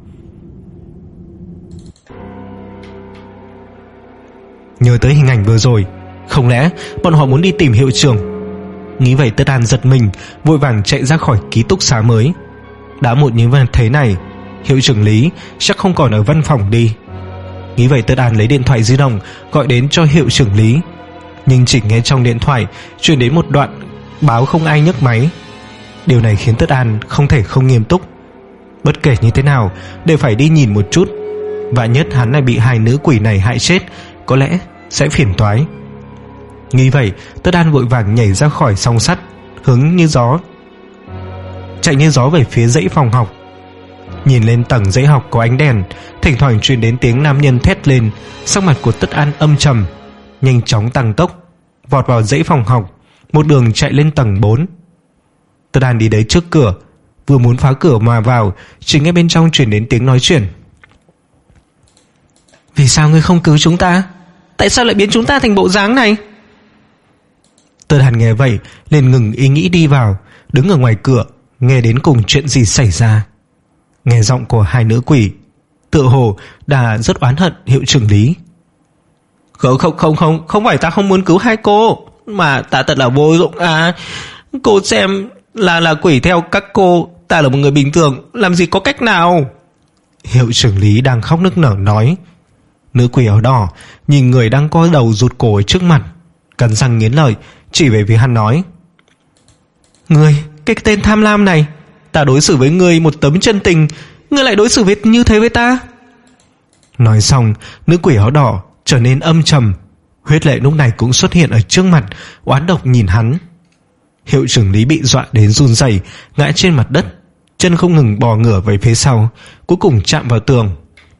Nhớ tới hình ảnh vừa rồi, không lẽ bọn họ muốn đi tìm hiệu trưởng? Nghĩ vậy Tất An giật mình, vội vàng chạy ra khỏi ký túc xá mới. Đã muộn như thế này, hiệu trưởng Lý chắc không còn ở văn phòng đi. Nghĩ vậy Tất An lấy điện thoại di động gọi đến cho hiệu trưởng Lý. Nhưng chỉ nghe trong điện thoại truyền đến một đoạn báo không ai nhấc máy. Điều này khiến Tất An không thể không nghiêm túc. Bất kể như thế nào đều phải đi nhìn một chút. Vạn nhất hắn lại bị hai nữ quỷ này hại chết, có lẽ sẽ phiền toái. Nghĩ vậy Tất An vội vàng nhảy ra khỏi song sắt, hướng như gió chạy như gió về phía dãy phòng học. Nhìn lên tầng dãy học có ánh đèn, thỉnh thoảng truyền đến tiếng nam nhân thét lên. Sắc mặt của Tất An âm trầm, nhanh chóng tăng tốc vọt vào dãy phòng học, một đường chạy lên tầng bốn. Tất An đi đến trước cửa, vừa muốn phá cửa mà vào, chỉ nghe bên trong truyền đến tiếng nói chuyện. Vì sao ngươi không cứu chúng ta? Tại sao lại biến chúng ta thành bộ dáng này? Tất An nghe vậy liền ngừng ý nghĩ đi vào, đứng ở ngoài cửa nghe đến cùng chuyện gì xảy ra. Nghe giọng của hai nữ quỷ, tựa hồ đã rất oán hận hiệu trưởng Lý. Không không không không Không phải ta không muốn cứu hai cô, mà ta thật là vô dụng à. Cô xem là là quỷ theo các cô, ta là một người bình thường, làm gì có cách nào. Hiệu trưởng Lý đang khóc nức nở nói. Nữ quỷ áo đỏ nhìn người đang co đầu rụt cổ ở trước mặt, cắn răng nghiến lợi chỉ về phía hắn nói: Ngươi, cái tên tham lam này, ta đối xử với ngươi một tấm chân tình, ngươi lại đối xử với như thế với ta. Nói xong, nữ quỷ áo đỏ trở nên âm trầm, huyết lệ lúc này cũng xuất hiện ở trước mặt, oán độc nhìn hắn. Hiệu trưởng Lý bị dọa đến run rẩy, ngã trên mặt đất, chân không ngừng bò ngửa về phía sau, cuối cùng chạm vào tường.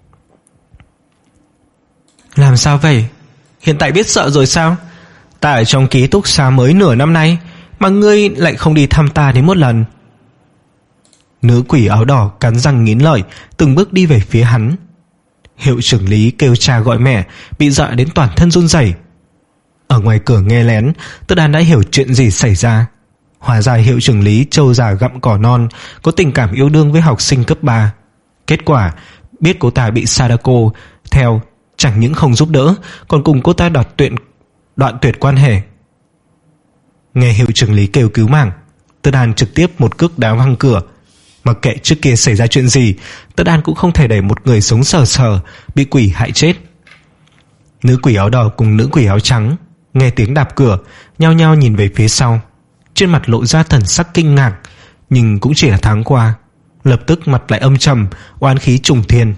Làm sao vậy? Hiện tại biết sợ rồi sao? Ta ở trong ký túc xá mới nửa năm nay, mà ngươi lại không đi thăm ta đến một lần. Nữ quỷ áo đỏ cắn răng nghiến lợi, từng bước đi về phía hắn. Hiệu trưởng Lý kêu cha gọi mẹ, bị dọa đến toàn thân run rẩy. Ở ngoài cửa nghe lén, Tất An đã hiểu chuyện gì xảy ra. Hóa ra hiệu trưởng Lý trâu già gặm cỏ non, có tình cảm yêu đương với học sinh cấp ba. Kết quả biết cô ta bị Sadako theo chẳng những không giúp đỡ, còn cùng cô ta đoạt tuyệt, đoạn tuyệt quan hệ. Nghe hiệu trưởng Lý kêu cứu mạng, Tất An trực tiếp một cước đá văng cửa. Mặc kệ trước kia xảy ra chuyện gì, Tất An cũng không thể để một người sống sờ sờ bị quỷ hại chết. Nữ quỷ áo đỏ cùng nữ quỷ áo trắng nghe tiếng đạp cửa, nhao nhao nhìn về phía sau, trên mặt lộ ra thần sắc kinh ngạc, nhưng cũng chỉ là thoáng qua, lập tức mặt lại âm trầm, oán khí trùng thiên.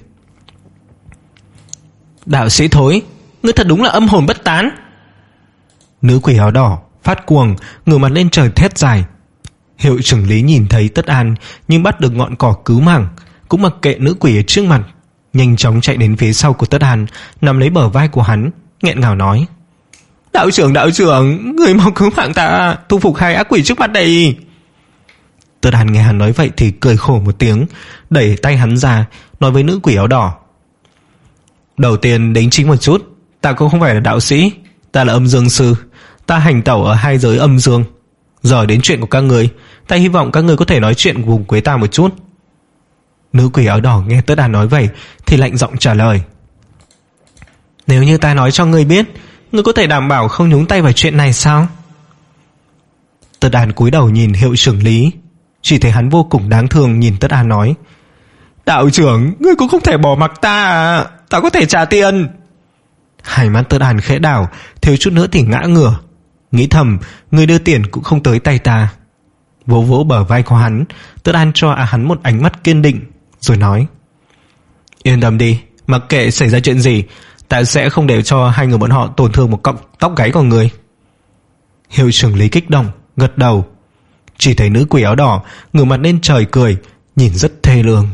Đạo sĩ thối, ngươi thật đúng là âm hồn bất tán. Nữ quỷ áo đỏ phát cuồng, ngửa mặt lên trời thét dài. Hiệu trưởng Lý nhìn thấy Tất An nhưng bắt được ngọn cỏ cứu mạng, cũng mặc kệ nữ quỷ ở trước mặt, nhanh chóng chạy đến phía sau của Tất An, nắm lấy bờ vai của hắn, nghẹn ngào nói: Đạo trưởng, đạo trưởng, người mau cứu mạng ta, thu phục hai ác quỷ trước mặt đây. Tất An nghe hắn nói vậy thì cười khổ một tiếng, đẩy tay hắn ra, nói với nữ quỷ áo đỏ: Đầu tiên đính chính một chút, ta cũng không phải là đạo sĩ, ta là âm dương sư, ta hành tẩu ở hai giới âm dương. Giờ đến chuyện của các người, ta hy vọng các người có thể nói chuyện cùng với ta một chút. Nữ quỷ áo đỏ nghe Tất An nói vậy thì lạnh giọng trả lời: Nếu như ta nói cho ngươi biết, ngươi có thể đảm bảo không nhúng tay vào chuyện này sao? Tất An cúi đầu nhìn hiệu trưởng Lý, chỉ thấy hắn vô cùng đáng thương nhìn Tất An nói: Đạo trưởng, ngươi cũng không thể bỏ mặc ta à? Ta có thể trả tiền. Hai mắt Tất An khẽ đảo, thiếu chút nữa thì ngã ngửa, nghĩ thầm người đưa tiền cũng không tới tay ta. Vỗ vỗ bờ vai của hắn, Tất An cho hắn một ánh mắt kiên định, rồi nói: Yên tâm đi, mặc kệ xảy ra chuyện gì, ta sẽ không để cho hai người bọn họ tổn thương một cọng tóc gáy của người. Hiệu trưởng Lý kích động gật đầu. Chỉ thấy nữ quỷ áo đỏ ngửa mặt lên trời cười, nhìn rất thê lương.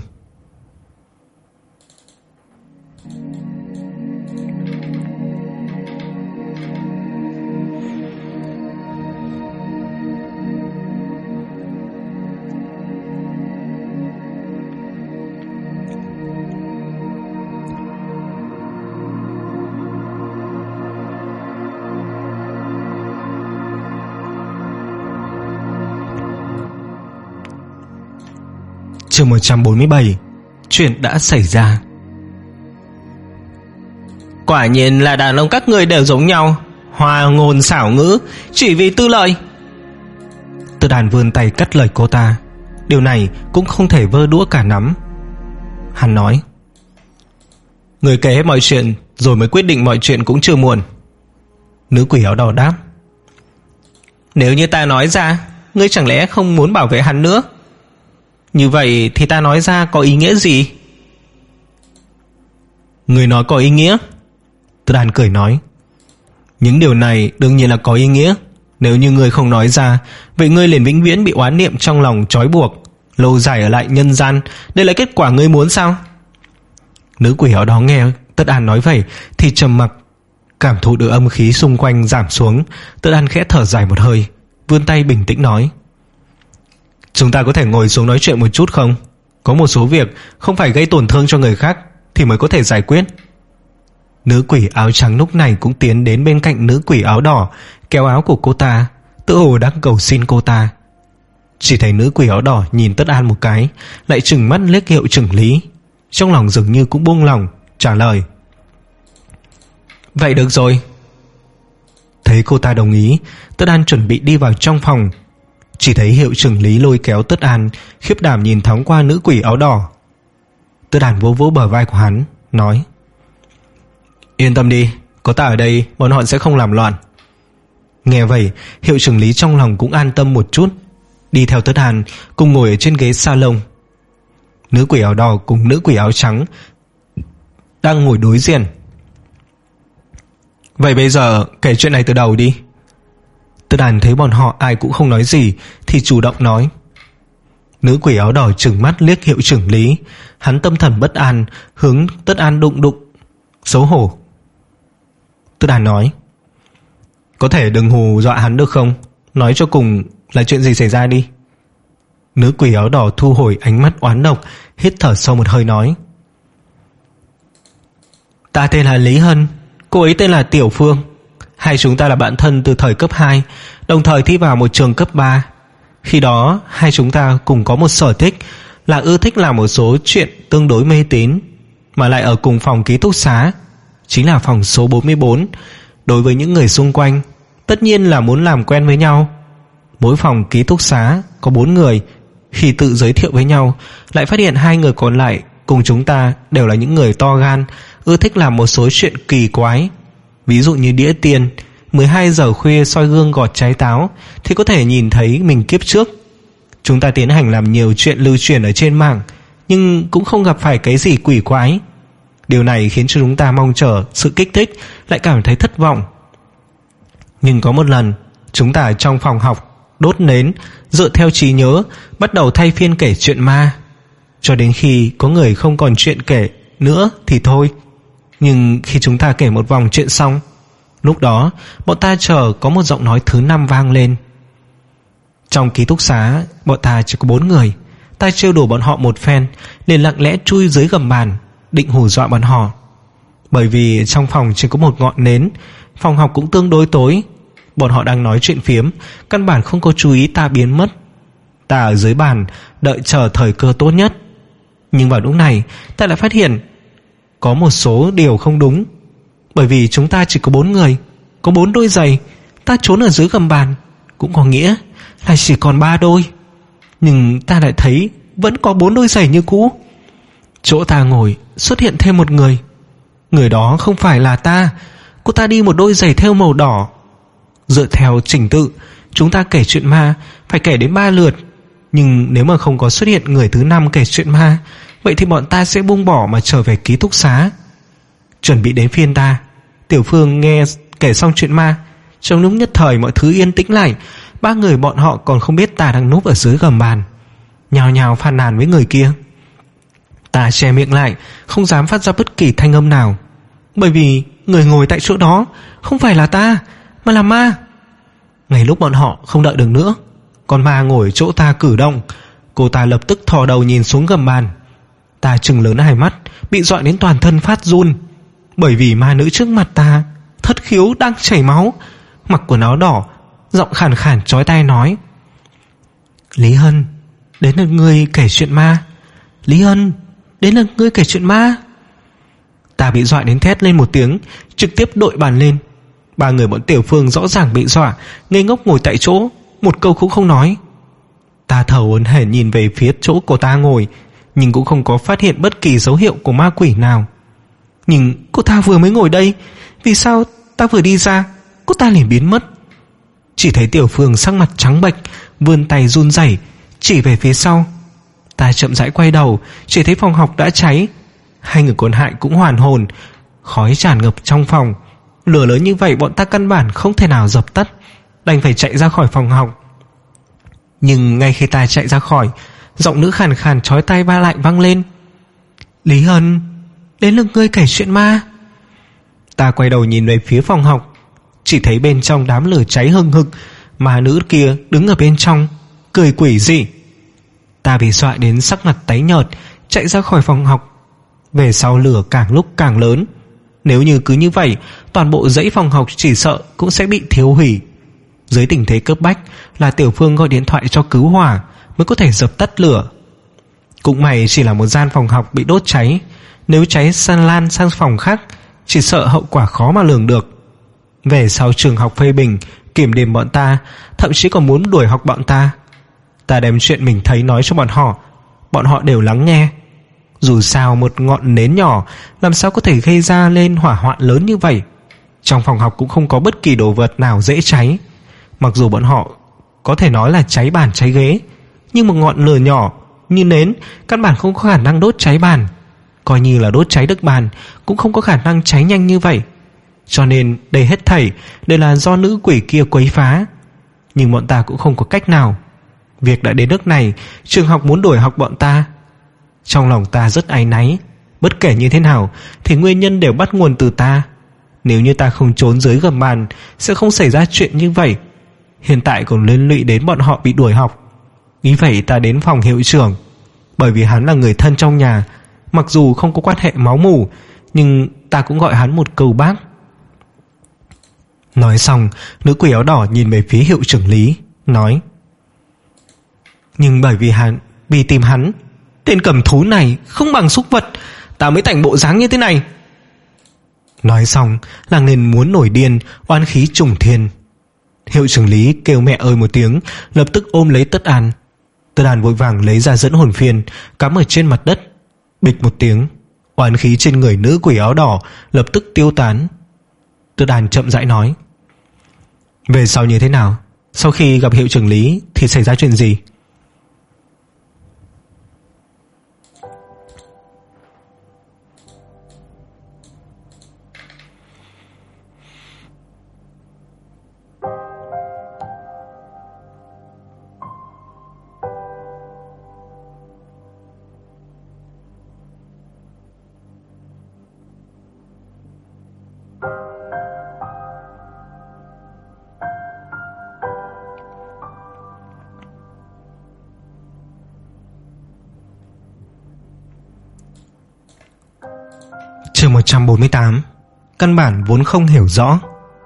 Chương một trăm bốn mươi bảy. Chuyện đã xảy ra. Quả nhiên là đàn ông các người đều giống nhau, hoa ngôn xảo ngữ, chỉ vì tư lợi. Tất An vươn tay cắt lời cô ta, điều này cũng không thể vơ đũa cả nắm. Hắn nói: Người kể hết mọi chuyện rồi mới quyết định mọi chuyện cũng chưa muộn. Nữ quỷ áo đỏ đáp: Nếu như ta nói ra, ngươi chẳng lẽ không muốn bảo vệ hắn nữa? Như vậy thì ta nói ra có ý nghĩa gì? Người nói có ý nghĩa? Tất An cười nói: Những điều này đương nhiên là có ý nghĩa. Nếu như ngươi không nói ra, vậy ngươi liền vĩnh viễn bị oán niệm trong lòng trói buộc, lâu dài ở lại nhân gian. Đây là kết quả ngươi muốn sao? Nữ quỷ áo đó nghe Tất An nói vậy thì trầm mặc, cảm thụ được âm khí xung quanh giảm xuống. Tất An khẽ thở dài một hơi, vươn tay bình tĩnh nói: Chúng ta có thể ngồi xuống nói chuyện một chút không? Có một số việc không phải gây tổn thương cho người khác thì mới có thể giải quyết. Nữ quỷ áo trắng lúc này cũng tiến đến bên cạnh nữ quỷ áo đỏ, kéo áo của cô ta, tự hồ đang cầu xin cô ta. Chỉ thấy nữ quỷ áo đỏ nhìn Tất An một cái, lại trừng mắt liếc hiệu trưởng Lý, trong lòng dường như cũng buông lòng, trả lời: Vậy được rồi. Thấy cô ta đồng ý, Tất An chuẩn bị đi vào trong phòng. Chỉ thấy hiệu trưởng Lý lôi kéo Tất An, khiếp đảm nhìn thoáng qua nữ quỷ áo đỏ. Tất An vỗ vỗ bờ vai của hắn, nói: Yên tâm đi, có ta ở đây, bọn họ sẽ không làm loạn. Nghe vậy, hiệu trưởng Lý trong lòng cũng an tâm một chút, đi theo Tất An cùng ngồi ở trên ghế salon. Nữ quỷ áo đỏ cùng nữ quỷ áo trắng đang ngồi đối diện. Vậy bây giờ kể chuyện này từ đầu đi. Tất An thấy bọn họ ai cũng không nói gì thì chủ động nói. Nữ quỷ áo đỏ trừng mắt liếc hiệu trưởng Lý, hắn tâm thần bất an, hướng Tất An đụng đụng, xấu hổ. Tất An nói: Có thể đừng hù dọa hắn được không? Nói cho cùng là chuyện gì xảy ra đi. Nữ quỷ áo đỏ thu hồi ánh mắt oán độc, hít thở sâu một hơi nói: Ta tên là Lý Hân, cô ấy tên là Tiểu Phương. Hai chúng ta là bạn thân từ thời cấp hai, đồng thời thi vào một trường cấp ba. Khi đó hai chúng ta cùng có một sở thích là ưa thích làm một số chuyện tương đối mê tín, mà lại ở cùng phòng ký túc xá. chính là phòng số bốn mươi bốn. Đối với những người xung quanh, tất nhiên là muốn làm quen với nhau. Mỗi phòng ký túc xá có bốn người. Khi tự giới thiệu với nhau, lại phát hiện hai người còn lại cùng chúng ta đều là những người to gan, ưa thích làm một số chuyện kỳ quái. Ví dụ như đĩa tiền, mười hai giờ khuya soi gương gọt trái táo thì có thể nhìn thấy mình kiếp trước. Chúng ta tiến hành làm nhiều chuyện lưu truyền ở trên mạng, nhưng cũng không gặp phải cái gì quỷ quái. Điều này khiến cho chúng ta mong chờ sự kích thích, lại cảm thấy thất vọng. Nhưng có một lần, chúng ta ở trong phòng học đốt nến, dựa theo trí nhớ bắt đầu thay phiên kể chuyện ma. Cho đến khi có người không còn chuyện kể nữa thì thôi. Nhưng khi chúng ta kể một vòng chuyện xong, lúc đó bọn ta chờ có một giọng nói thứ năm vang lên. Trong ký túc xá bọn ta chỉ có bốn người. Ta trêu đùa bọn họ một phen, liền lặng lẽ chui dưới gầm bàn, định hù dọa bọn họ. Bởi vì trong phòng chỉ có một ngọn nến, phòng học cũng tương đối tối. Bọn họ đang nói chuyện phiếm, căn bản không có chú ý ta biến mất. Ta ở dưới bàn đợi chờ thời cơ tốt nhất. Nhưng vào lúc này ta lại phát hiện có một số điều không đúng. Bởi vì chúng ta chỉ có bốn người, có bốn đôi giày. Ta trốn ở dưới gầm bàn cũng có nghĩa là chỉ còn ba đôi. Nhưng ta lại thấy vẫn có bốn đôi giày như cũ. Chỗ ta ngồi xuất hiện thêm một người. Người đó không phải là ta. Cô ta đi một đôi giày thêu màu đỏ. Dựa theo trình tự, chúng ta kể chuyện ma phải kể đến ba lượt. Nhưng nếu mà không có xuất hiện người thứ năm kể chuyện ma, vậy thì bọn ta sẽ buông bỏ mà trở về ký túc xá. Chuẩn bị đến phiên ta, Tiểu Phương nghe kể xong chuyện ma. Trong lúc nhất thời mọi thứ yên tĩnh lại. Ba người bọn họ còn không biết ta đang núp ở dưới gầm bàn, nhào nhào phàn nàn với người kia. Ta che miệng lại, không dám phát ra bất kỳ thanh âm nào. Bởi vì người ngồi tại chỗ đó không phải là ta, mà là ma. Ngay lúc bọn họ không đợi được nữa, con ma ngồi chỗ ta cử động. Cô ta lập tức thò đầu nhìn xuống gầm bàn. Ta trừng lớn hai mắt, bị dọa đến toàn thân phát run. Bởi vì ma nữ trước mặt ta thất khiếu đang chảy máu, mặc quần áo đỏ, giọng khàn khàn chói tai nói: Lý Hân, đến lượt ngươi kể chuyện ma. Lý Hân, đến lượt ngươi kể chuyện ma. Ta bị dọa đến thét lên một tiếng, trực tiếp đội bàn lên. Ba người bọn Tiểu Phương rõ ràng bị dọa, ngây ngốc ngồi tại chỗ, một câu cũng không nói. Ta thở hổn hển nhìn về phía chỗ cô ta ngồi, nhưng cũng không có phát hiện bất kỳ dấu hiệu của ma quỷ nào. Nhưng cô ta vừa mới ngồi đây, vì sao ta vừa đi ra cô ta liền biến mất? Chỉ thấy Tiểu Phương sắc mặt trắng bệch, vươn tay run rẩy chỉ về phía sau. Ta chậm rãi quay đầu, chỉ thấy phòng học đã cháy. Hai người còn lại cũng hoàn hồn. Khói tràn ngập trong phòng. Lửa lớn như vậy bọn ta căn bản không thể nào dập tắt, đành phải chạy ra khỏi phòng học. Nhưng ngay khi ta chạy ra khỏi, giọng nữ khàn khàn chói tai ba lại vang lên: Lý Hân, đến lượt ngươi kể chuyện ma. Ta quay đầu nhìn về phía phòng học, chỉ thấy bên trong đám lửa cháy hừng hực, mà nữ kia đứng ở bên trong cười quỷ dị. Ta bị dọa đến sắc mặt tái nhợt, chạy ra khỏi phòng học. Về sau lửa càng lúc càng lớn. Nếu như cứ như vậy, toàn bộ dãy phòng học chỉ sợ cũng sẽ bị thiêu hủy. Dưới tình thế cấp bách là Tiểu Phương gọi điện thoại cho cứu hỏa mới có thể dập tắt lửa. Cũng may chỉ là một gian phòng học bị đốt cháy. Nếu cháy san lan sang phòng khác, chỉ sợ hậu quả khó mà lường được. Về sau trường học phê bình, kiểm điểm bọn ta, thậm chí còn muốn đuổi học bọn ta. Ta đem chuyện mình thấy nói cho bọn họ, bọn họ đều lắng nghe. Dù sao một ngọn nến nhỏ làm sao có thể gây ra lên hỏa hoạn lớn như vậy. Trong phòng học cũng không có bất kỳ đồ vật nào dễ cháy. Mặc dù bọn họ có thể nói là cháy bàn cháy ghế, nhưng một ngọn lửa nhỏ như nến căn bản không có khả năng đốt cháy bàn. Coi như là đốt cháy được bàn cũng không có khả năng cháy nhanh như vậy. Cho nên đây hết thảy đều là do nữ quỷ kia quấy phá. Nhưng bọn ta cũng không có cách nào. Việc đã đến nước này, trường học muốn đuổi học bọn ta. Trong lòng ta rất áy náy. Bất kể như thế nào thì nguyên nhân đều bắt nguồn từ ta. Nếu như ta không trốn dưới gầm bàn, sẽ không xảy ra chuyện như vậy. Hiện tại còn liên lụy đến bọn họ bị đuổi học. Vì vậy ta đến phòng hiệu trưởng, bởi vì hắn là người thân trong nhà. Mặc dù không có quan hệ máu mủ, nhưng ta cũng gọi hắn một câu bác. Nói xong, nữ quỷ áo đỏ nhìn về phía hiệu trưởng Lý, nói: Nhưng bởi vì hắn, vì tìm hắn, tên cầm thú này không bằng súc vật, ta mới thành bộ dáng như thế này. Nói xong Lăng Liên muốn nổi điên, oán khí trùng thiên. Hiệu trưởng Lý kêu mẹ ơi một tiếng, lập tức ôm lấy Tất An. Tất An vội vàng lấy ra dẫn hồn phiên, cắm ở trên mặt đất. Bịch một tiếng, oán khí trên người nữ quỷ áo đỏ lập tức tiêu tán. Tất An chậm rãi nói: về sau như thế nào? Sau khi gặp hiệu trưởng Lý thì xảy ra chuyện gì? Chương một trăm bốn mươi tám. Căn bản vốn không hiểu rõ.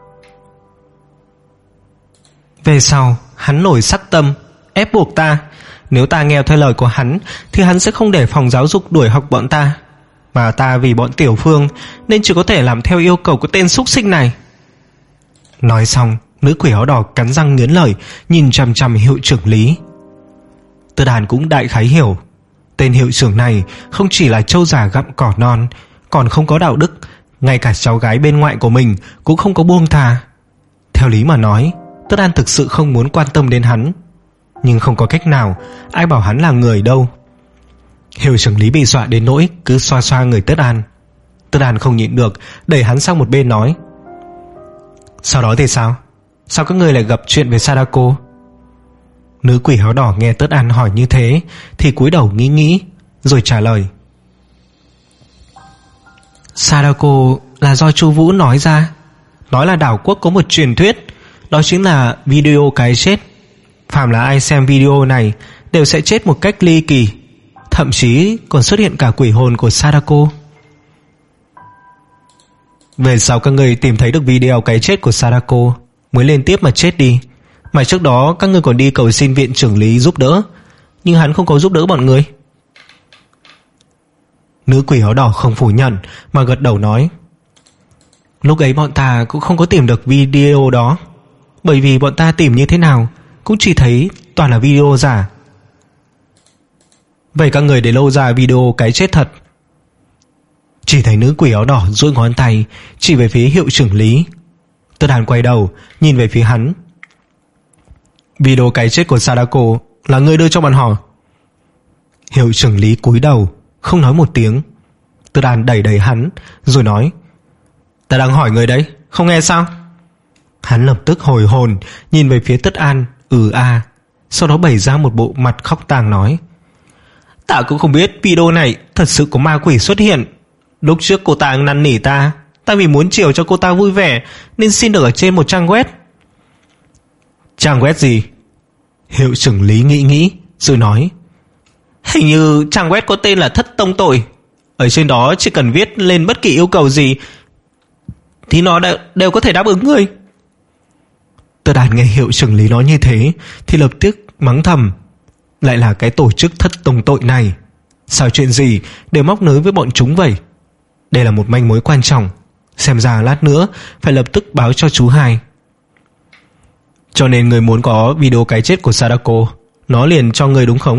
Về sau hắn nổi sắc tâm, ép buộc ta. Nếu ta nghe theo lời của hắn thì hắn sẽ không để phòng giáo dục đuổi học bọn ta, mà ta vì bọn Tiểu Phương nên chỉ có thể làm theo yêu cầu của tên xúc sinh này. Nói xong, nữ quỷ áo đỏ cắn răng nghiến lợi, nhìn chằm chằm hiệu trưởng Lý. Tư Đàn cũng đại khái hiểu, tên hiệu trưởng này không chỉ là trâu già gặm cỏ non, còn không có đạo đức, ngay cả cháu gái bên ngoại của mình cũng không có buông tha. Theo lý mà nói, Tất An thực sự không muốn quan tâm đến hắn, nhưng không có cách nào, ai bảo hắn là người đâu. Hiệu trưởng Lý bị dọa đến nỗi cứ xoa xoa người Tất An. Tất An không nhịn được, đẩy hắn sang một bên nói: sau đó thì sao? Sao các người lại gặp chuyện về Sadako? Nữ quỷ áo đỏ nghe Tất An hỏi như thế thì cúi đầu nghĩ nghĩ rồi trả lời: Sadako là do Chu Vũ nói ra. Nói là đảo quốc có một truyền thuyết, đó chính là video cái chết. Phàm là ai xem video này đều sẽ chết một cách ly kỳ, thậm chí còn xuất hiện cả quỷ hồn của Sadako. Về sau các người tìm thấy được video cái chết của Sadako mới lên tiếp mà chết đi. Mà trước đó các người còn đi cầu xin viện trưởng Lý giúp đỡ, nhưng hắn không có giúp đỡ bọn người. Nữ quỷ áo đỏ không phủ nhận mà gật đầu nói: lúc ấy bọn ta cũng không có tìm được video đó, bởi vì bọn ta tìm như thế nào cũng chỉ thấy toàn là video giả. Vậy các người để lâu ra video cái chết thật? Chỉ thấy nữ quỷ áo đỏ duỗi ngón tay chỉ về phía hiệu trưởng Lý. Tất Hàn quay đầu nhìn về phía hắn: video cái chết của Sadako là người đưa cho bọn họ? Hiệu trưởng Lý cúi đầu không nói một tiếng. Tất Hàn đẩy đẩy hắn rồi nói: ta đang hỏi người đấy, không nghe sao? Hắn lập tức hồi hồn nhìn về phía Tất An, ừ a, sau đó bày ra một bộ mặt khóc tang nói: ta cũng không biết video này thật sự có ma quỷ xuất hiện. Lúc trước cô ta năn nỉ ta, ta vì muốn chiều cho cô ta vui vẻ nên xin được ở trên một trang web. Trang web gì? Hiệu trưởng Lý nghĩ nghĩ rồi nói: hình như trang web có tên là Thất Tông Tội. Ở trên đó chỉ cần viết lên bất kỳ yêu cầu gì thì nó đều, đều có thể đáp ứng người. Tất Đàn nghe hiệu trưởng Lý nói như thế thì lập tức mắng thầm: lại là cái tổ chức Thất Tông Tội này, sao chuyện gì đều móc nối với bọn chúng vậy? Đây là một manh mối quan trọng, xem ra lát nữa phải lập tức báo cho chú hai. Cho nên người muốn có video cái chết của Sadako, nó liền cho người đúng không?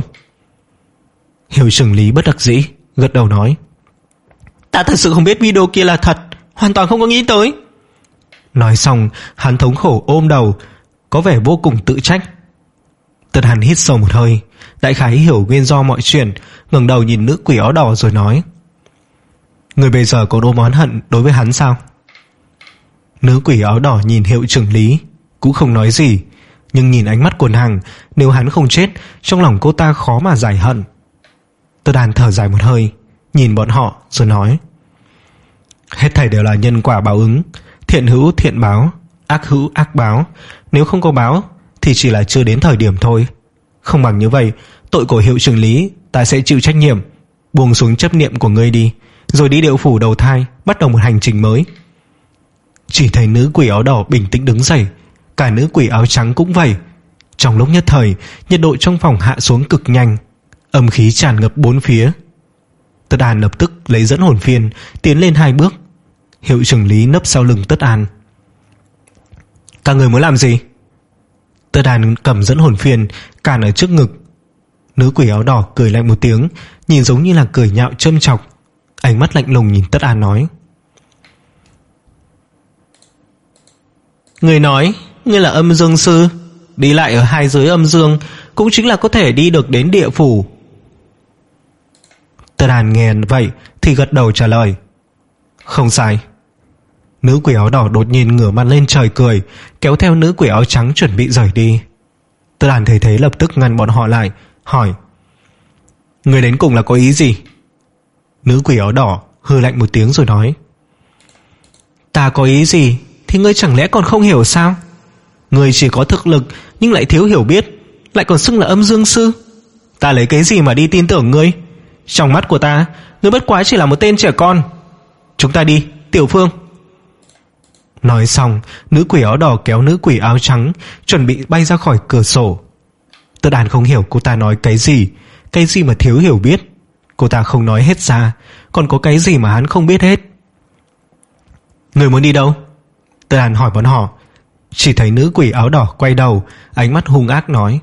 Hiệu trưởng Lý bất đắc dĩ gật đầu nói: ta thật sự không biết video kia là thật, hoàn toàn không có nghĩ tới. Nói xong hắn thống khổ ôm đầu, có vẻ vô cùng tự trách. Tần Hàn hít sâu một hơi, đại khái hiểu nguyên do mọi chuyện, ngẩng đầu nhìn nữ quỷ áo đỏ rồi nói: người bây giờ có đố món hận đối với hắn sao? Nữ quỷ áo đỏ nhìn hiệu trưởng Lý cũng không nói gì, nhưng nhìn ánh mắt của nàng, nếu hắn không chết, trong lòng cô ta khó mà giải hận. Tần Hàn thở dài một hơi, nhìn bọn họ rồi nói: hết thảy đều là nhân quả báo ứng, thiện hữu thiện báo, ác hữu ác báo. Nếu không có báo thì chỉ là chưa đến thời điểm thôi. Không bằng như vậy, tội của hiệu trưởng Lý ta sẽ chịu trách nhiệm. Buông xuống chấp niệm của ngươi đi, rồi đi điệu phủ đầu thai, bắt đầu một hành trình mới. Chỉ thấy nữ quỷ áo đỏ bình tĩnh đứng dậy, cả nữ quỷ áo trắng cũng vậy. Trong lúc nhất thời, nhiệt độ trong phòng hạ xuống cực nhanh, âm khí tràn ngập bốn phía. Tất Đàn lập tức lấy dẫn hồn phiên tiến lên hai bước. Hiệu trưởng Lý nấp sau lưng Tất An. Các người muốn làm gì? Tất An cầm dẫn hồn phiên cản ở trước ngực. Nữ quỷ áo đỏ cười lạnh một tiếng, nhìn giống như là cười nhạo châm chọc. Ánh mắt lạnh lùng nhìn Tất An nói: Người nói ngươi là âm dương sư, đi lại ở hai giới âm dương, cũng chính là có thể đi được đến địa phủ. Tất An nghe vậy thì gật đầu trả lời: Không sai. Nữ quỷ áo đỏ đột nhiên ngửa mặt lên trời cười, kéo theo nữ quỷ áo trắng chuẩn bị rời đi. Tất An thấy thế lập tức ngăn bọn họ lại, hỏi: Người đến cùng là có ý gì? Nữ quỷ áo đỏ hừ lạnh một tiếng rồi nói: Ta có ý gì thì ngươi chẳng lẽ còn không hiểu sao? Ngươi chỉ có thực lực nhưng lại thiếu hiểu biết, lại còn xưng là âm dương sư. Ta lấy cái gì mà đi tin tưởng ngươi? Trong mắt của ta, ngươi bất quá chỉ là một tên trẻ con. Chúng ta đi, Tiểu Phương. Nói xong, nữ quỷ áo đỏ kéo nữ quỷ áo trắng chuẩn bị bay ra khỏi cửa sổ. Tất An không hiểu cô ta nói cái gì, cái gì mà thiếu hiểu biết. Cô ta không nói hết ra, còn có cái gì mà hắn không biết hết. Người muốn đi đâu? Tất An hỏi bọn họ. Chỉ thấy nữ quỷ áo đỏ quay đầu, ánh mắt hung ác nói: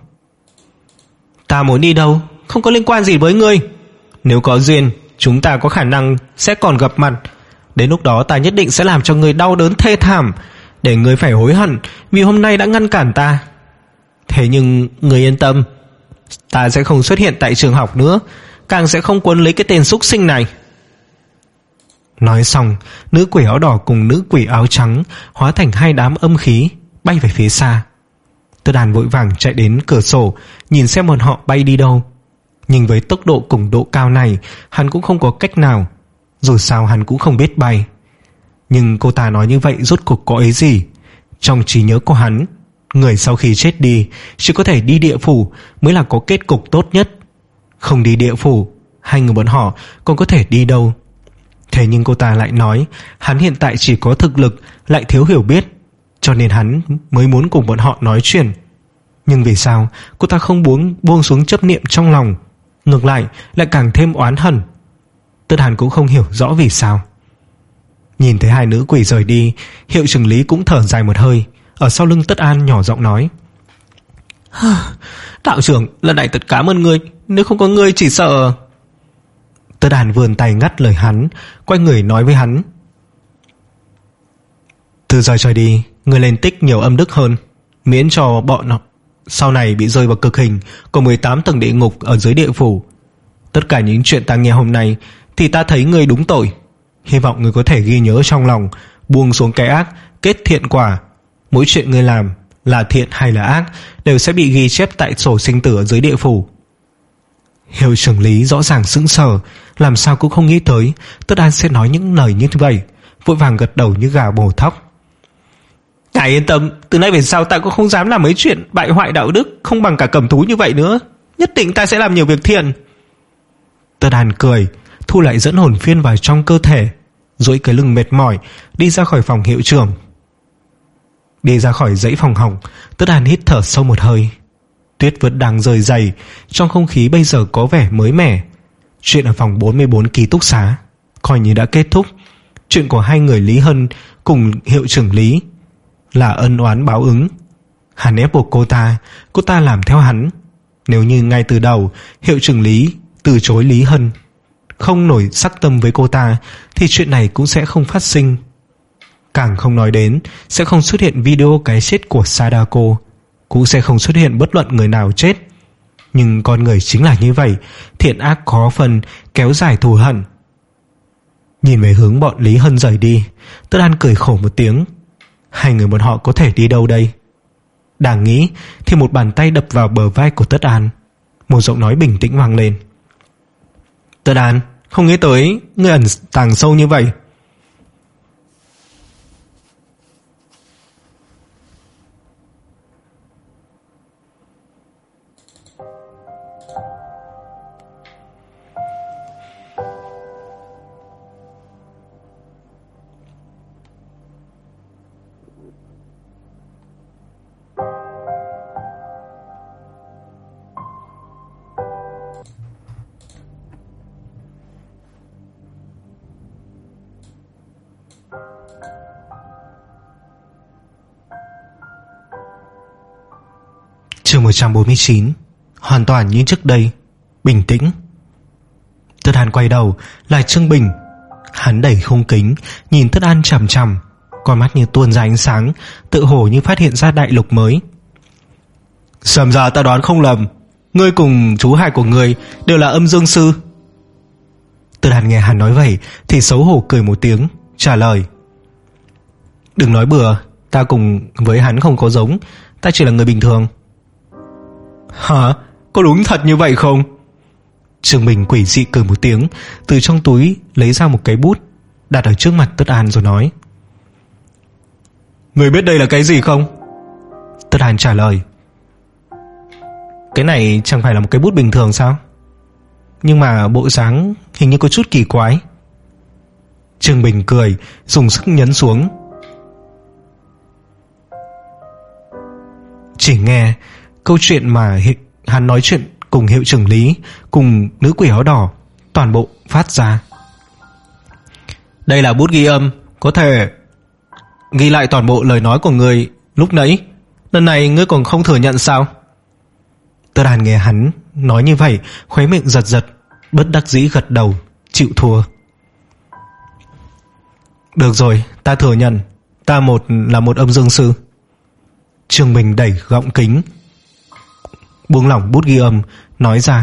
Ta muốn đi đâu không có liên quan gì với ngươi. Nếu có duyên, chúng ta có khả năng sẽ còn gặp mặt. Đến lúc đó ta nhất định sẽ làm cho ngươi đau đớn thê thảm, để ngươi phải hối hận vì hôm nay đã ngăn cản ta. Thế nhưng ngươi yên tâm, ta sẽ không xuất hiện tại trường học nữa, càng sẽ không quấn lấy cái tên xúc sinh này. Nói xong, nữ quỷ áo đỏ cùng nữ quỷ áo trắng hóa thành hai đám âm khí bay về phía xa. Tất An vội vàng chạy đến cửa sổ nhìn xem bọn họ bay đi đâu. Nhưng với tốc độ cùng độ cao này, hắn cũng không có cách nào. Dù sao hắn cũng không biết bay. Nhưng cô ta nói như vậy rốt cuộc có ý gì? Trong trí nhớ của hắn, người sau khi chết đi chỉ có thể đi địa phủ mới là có kết cục tốt nhất. Không đi địa phủ, hai người bọn họ còn có thể đi đâu? Thế nhưng cô ta lại nói hắn hiện tại chỉ có thực lực, lại thiếu hiểu biết, cho nên hắn mới muốn cùng bọn họ nói chuyện. Nhưng vì sao cô ta không buông, buông xuống chấp niệm trong lòng, ngược lại lại càng thêm oán hận? Tất Hàn cũng không hiểu rõ vì sao. Nhìn thấy hai nữ quỷ rời đi, Hiệu trưởng Lý cũng thở dài một hơi, ở sau lưng Tất An nhỏ giọng nói: Đạo trưởng, lần này thật cảm ơn ngươi, nếu không có ngươi chỉ sợ... Tất Hàn vươn tay ngắt lời hắn, quay người nói với hắn: Từ giờ trở đi, ngươi lên tích nhiều âm đức hơn, miễn cho bọn họ sau này bị rơi vào cực hình của mười tám tầng địa ngục ở dưới địa phủ. Tất cả những chuyện ta nghe hôm nay thì ta thấy ngươi đúng tội. Hy vọng ngươi có thể ghi nhớ trong lòng, buông xuống cái ác, kết thiện quả. Mỗi chuyện ngươi làm, là thiện hay là ác, đều sẽ bị ghi chép tại sổ sinh tử ở dưới địa phủ. Hiệu trưởng Lý rõ ràng sững sờ, làm sao cũng không nghĩ tới Tất An sẽ nói những lời như vậy, vội vàng gật đầu như gà bổ thóc. Ngài yên tâm, từ nay về sau ta cũng không dám làm mấy chuyện bại hoại đạo đức, không bằng cả cầm thú như vậy nữa. Nhất định ta sẽ làm nhiều việc thiện. Tất An cười, thu lại dẫn hồn phiên vào trong cơ thể, duỗi cái lưng mệt mỏi đi ra khỏi phòng hiệu trưởng. Đi ra khỏi dãy phòng học, Tất An hít thở sâu một hơi. Tuyết vẫn đang rơi dày, trong không khí bây giờ có vẻ mới mẻ. Chuyện ở phòng bốn mươi bốn ký túc xá coi như đã kết thúc. Chuyện của hai người Lý Hân cùng hiệu trưởng Lý là ân oán báo ứng. Hắn ép buộc cô ta, cô ta làm theo hắn. Nếu như ngay từ đầu hiệu trưởng Lý từ chối Lý Hân, không nổi sắc tâm với cô ta, thì chuyện này cũng sẽ không phát sinh. Càng không nói đến sẽ không xuất hiện video cái chết của Sadako, cũng sẽ không xuất hiện bất luận người nào chết. Nhưng con người chính là như vậy, thiện ác khó phân, kéo dài thù hận. Nhìn về hướng bọn Lý Hân rời đi, Tất An cười khổ một tiếng. Hai người bọn họ có thể đi đâu đây? Đang nghĩ thì một bàn tay đập vào bờ vai của Tất An. Một giọng nói bình tĩnh vang lên: Tất An, không nghĩ tới ngươi ẩn tàng sâu như vậy. Chương một trăm bốn mươi chín. Hoàn toàn như trước đây, bình tĩnh. Tất An quay đầu là Trương Bình. Hắn đẩy khung kính, nhìn Tất An chằm chằm, con mắt như tuôn ra ánh sáng, tự hồ như phát hiện ra đại lục mới. Xem ra ta đoán không lầm, ngươi cùng chú hai của ngươi đều là âm dương sư. Tất An nghe hắn nói vậy thì xấu hổ cười một tiếng, trả lời: Đừng nói bừa, ta cùng với hắn không có giống, ta chỉ là người bình thường. Hả? Có đúng thật như vậy không? Trương Bình quỷ dị cười một tiếng, từ trong túi lấy ra một cái bút, đặt ở trước mặt Tất An rồi nói: Ngươi biết đây là cái gì không? Tất An trả lời: Cái này chẳng phải là một cái bút bình thường sao? Nhưng mà bộ dáng hình như có chút kỳ quái. Trương Bình cười, dùng sức nhấn xuống. Chỉ nghe câu chuyện mà hắn nói chuyện cùng hiệu trưởng Lý, cùng nữ quỷ áo đỏ, toàn bộ phát ra. Đây là bút ghi âm, có thể ghi lại toàn bộ lời nói của người lúc nãy. Lần này ngươi còn không thừa nhận sao? Tất An nghe hắn nói như vậy, khóe miệng giật giật, bất đắc dĩ gật đầu, chịu thua. Được rồi, ta thừa nhận, ta một là một âm dương sư. Trương Bình đẩy gọng kính, buông lỏng bút ghi âm, nói ra: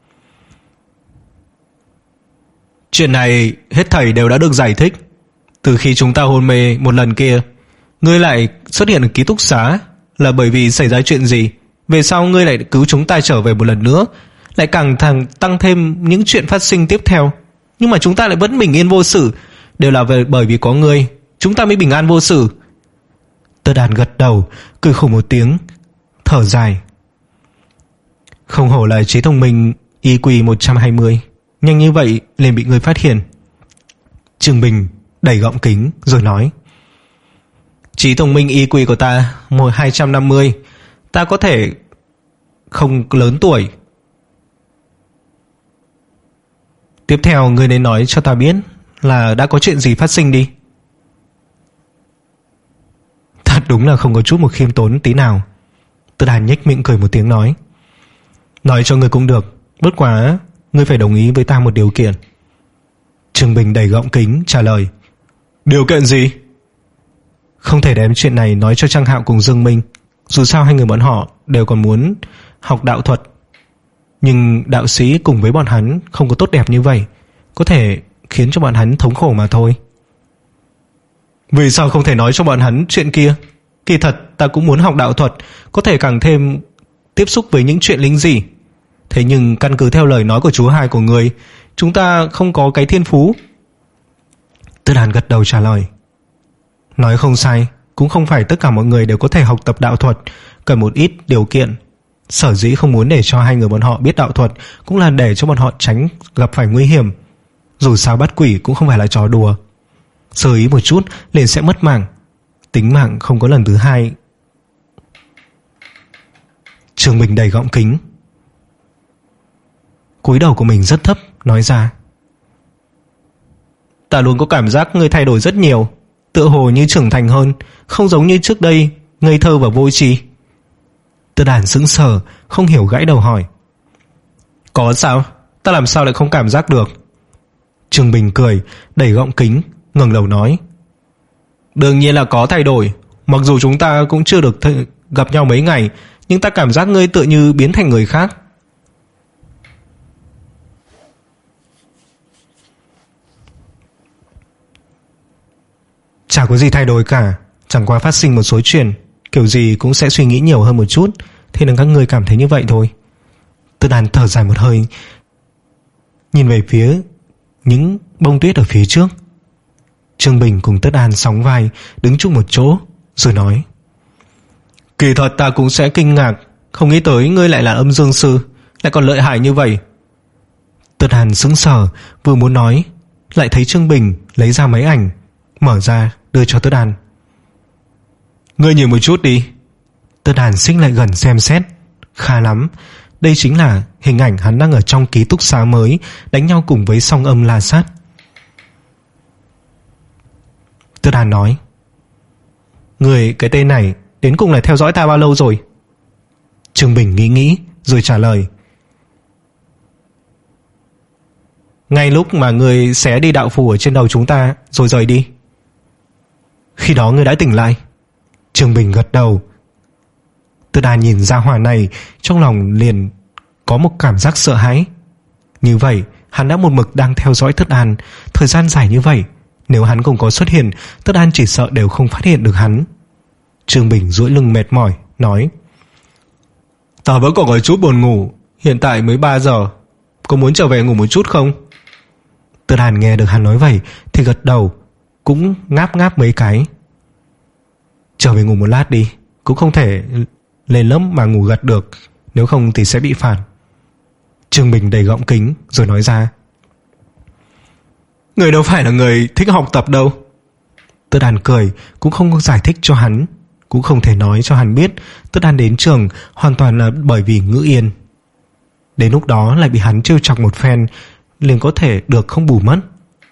Chuyện này hết thảy đều đã được giải thích. Từ khi chúng ta hôn mê một lần kia, ngươi lại xuất hiện ở ký túc xá là bởi vì xảy ra chuyện gì? Về sau ngươi lại cứu chúng ta trở về một lần nữa, lại càng thằng tăng thêm những chuyện phát sinh tiếp theo. Nhưng mà chúng ta lại vẫn bình yên vô sự, đều là về bởi vì có ngươi, chúng ta mới bình an vô sự. Tất An gật đầu, cười khổ một tiếng, thở dài: Không hổ là trí thông minh i quy một trăm hai mươi, nhanh như vậy liền bị người phát hiện. Trương Bình đẩy gọng kính rồi nói: Trí thông minh i quy của ta một hai trăm năm mươi, ta có thể không lớn tuổi. Tiếp theo ngươi nên nói cho ta biết là đã có chuyện gì phát sinh đi. Thật đúng là không có chút một khiêm tốn tí nào. Tất An nhếch miệng cười một tiếng nói: Nói cho ngươi cũng được, bất quá ngươi phải đồng ý với ta một điều kiện. Trương Bình đẩy gọng kính trả lời: Điều kiện gì? Không thể đem chuyện này nói cho Trang Hạo cùng Dương Minh, dù sao hai người bọn họ đều còn muốn học đạo thuật. Nhưng đạo sĩ cùng với bọn hắn không có tốt đẹp như vậy, có thể khiến cho bọn hắn thống khổ mà thôi. Vì sao không thể nói cho bọn hắn chuyện kia? Kỳ thật ta cũng muốn học đạo thuật, có thể càng thêm tiếp xúc với những chuyện linh dị. Thế nhưng căn cứ theo lời nói của chú hai của người, chúng ta không có cái thiên phú. Tất An gật đầu trả lời: Nói không sai, cũng không phải tất cả mọi người đều có thể học tập đạo thuật, cần một ít điều kiện. Sở dĩ không muốn để cho hai người bọn họ biết đạo thuật cũng là để cho bọn họ tránh gặp phải nguy hiểm. Dù sao bắt quỷ cũng không phải là trò đùa, sơ ý một chút liền sẽ mất mạng, tính mạng không có lần thứ hai. Trương Bình đầy gọng kính, cúi đầu của mình rất thấp, nói ra: Ta luôn có cảm giác ngươi thay đổi rất nhiều, tựa hồ như trưởng thành hơn, không giống như trước đây ngây thơ và vô tri. Tất An sững sờ, không hiểu, gãi đầu hỏi: Có sao? Ta làm sao lại không cảm giác được? Trương Bình cười, đẩy gọng kính, ngẩng đầu nói: Đương nhiên là có thay đổi. Mặc dù chúng ta cũng chưa được th- gặp nhau mấy ngày, nhưng ta cảm giác ngươi tựa như biến thành người khác. Chả có gì thay đổi cả, chẳng qua phát sinh một số chuyện, kiểu gì cũng sẽ suy nghĩ nhiều hơn một chút, thế nên các ngươi cảm thấy như vậy thôi. Tất An thở dài một hơi, nhìn về phía những bông tuyết ở phía trước. Trương Bình cùng Tất An sóng vai đứng chung một chỗ, rồi nói: Kỳ thật ta cũng sẽ kinh ngạc, không nghĩ tới ngươi lại là âm dương sư, lại còn lợi hại như vậy. Tất An sững sờ, vừa muốn nói, lại thấy Trương Bình lấy ra máy ảnh, mở ra đưa cho Tất An. Ngươi nhìn một chút đi. Tất An xích lại gần xem xét. Khá lắm, đây chính là hình ảnh hắn đang ở trong ký túc xá mới đánh nhau cùng với song âm La Sát. Tất An nói: Người cái tên này đến cùng là theo dõi ta bao lâu rồi? Trương Bình nghĩ nghĩ rồi trả lời: ngay lúc mà ngươi xé đi đạo phù ở trên đầu chúng ta rồi rời đi. Khi đó ngươi đã tỉnh lại. Trương Bình gật đầu. Tất An nhìn ra hỏa này, trong lòng liền có một cảm giác sợ hãi. Như vậy hắn đã một mực đang theo dõi Tất An thời gian dài như vậy, nếu hắn không có xuất hiện, Tất An chỉ sợ đều không phát hiện được hắn. Trương Bình duỗi lưng mệt mỏi nói: ta vẫn còn có chút buồn ngủ, hiện tại mới ba giờ, có muốn trở về ngủ một chút không? Tất An nghe được hắn nói vậy thì gật đầu, cũng ngáp ngáp mấy cái. Trở về ngủ một lát đi, cũng không thể lên lớp mà ngủ gật được, nếu không thì sẽ bị phản. Trương Bình đầy gọng kính rồi nói ra: người đâu phải là người thích học tập đâu. Tất An cười, cũng không giải thích cho hắn, cũng không thể nói cho hắn biết Tất An đến trường hoàn toàn là bởi vì Ngữ Yên. Đến lúc đó lại bị hắn trêu chọc một phen, liền có thể được không bù mất.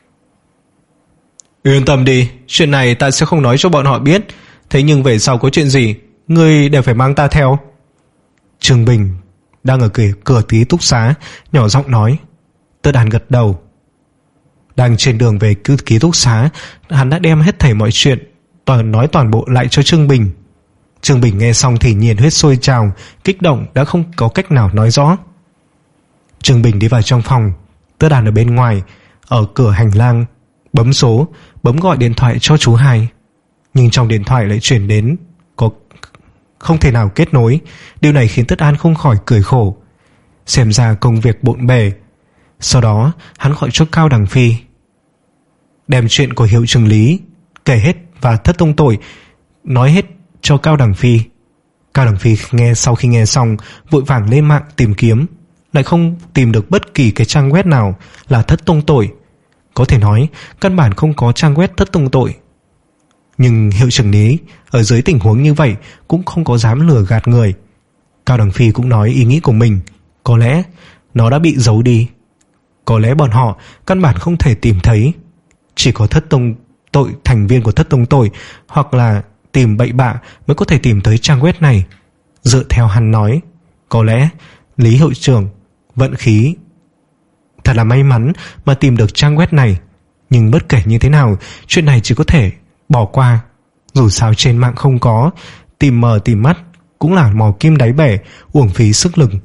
Yên tâm đi, chuyện này ta sẽ không nói cho bọn họ biết, thế nhưng về sau có chuyện gì ngươi đều phải mang ta theo. Trương Bình đang ở cửa, cửa ký túc xá nhỏ giọng nói. Tất An gật đầu. Đang trên đường về ký túc xá, hắn đã đem hết thảy mọi chuyện toàn nói toàn bộ lại cho Trương Bình. Trương Bình nghe xong thì nhiệt huyết sôi trào, kích động đã không có cách nào nói rõ. Trương Bình đi vào trong phòng, Tất An ở bên ngoài, ở cửa hành lang bấm số, bấm gọi điện thoại cho chú Hai, nhưng trong điện thoại lại chuyển đến có không thể nào kết nối. Điều này khiến Tất An không khỏi cười khổ, xem ra công việc bộn bề. Sau đó hắn gọi cho Cao Đằng Phi, đem chuyện của hiệu trưởng Lý kể hết và thất tông tội nói hết cho Cao Đằng Phi. Cao Đằng Phi nghe sau khi nghe xong vội vàng lên mạng tìm kiếm, lại không tìm được bất kỳ cái trang web nào là thất tông tội. Có thể nói căn bản không có trang web thất tông tội. Nhưng hiệu trưởng Lý ở dưới tình huống như vậy cũng không có dám lừa gạt người. Cao Đằng Phi cũng nói ý nghĩ của mình, có lẽ nó đã bị giấu đi, có lẽ bọn họ căn bản không thể tìm thấy. Chỉ có thất tông tội, thành viên của thất tông tội, hoặc là tìm bậy bạ mới có thể tìm tới trang web này. Dựa theo hắn nói, có lẽ Lý hiệu trưởng vận khí thật là may mắn mà tìm được trang web này. Nhưng bất kể như thế nào, chuyện này chỉ có thể bỏ qua. Dù sao trên mạng không có, tìm mờ tìm mắt cũng là mò kim đáy bể, uổng phí sức lực.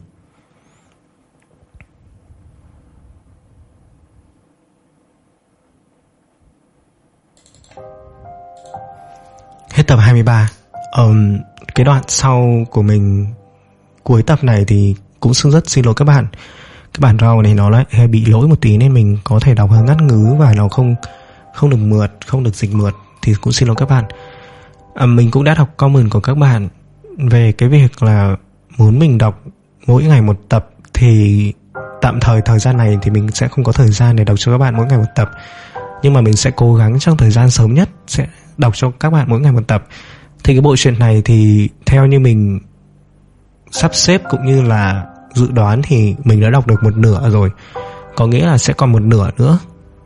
Hết tập hai mươi ba. um, Cái đoạn sau của mình, cuối tập này thì cũng xin rất xin lỗi các bạn. Cái bản rau này nó lại hơi bị lỗi một tí, nên mình có thể đọc hơi ngắt ngứ và nó không không được mượt, không được dịch mượt, thì cũng xin lỗi các bạn. à, Mình cũng đã đọc comment của các bạn về cái việc là muốn mình đọc mỗi ngày một tập, thì tạm thời thời gian này thì mình sẽ không có thời gian để đọc cho các bạn mỗi ngày một tập, nhưng mà mình sẽ cố gắng trong thời gian sớm nhất sẽ đọc cho các bạn mỗi ngày một tập. Thì cái bộ truyện này thì theo như mình sắp xếp cũng như là dự đoán thì mình đã đọc được một nửa rồi, có nghĩa là sẽ còn một nửa nữa.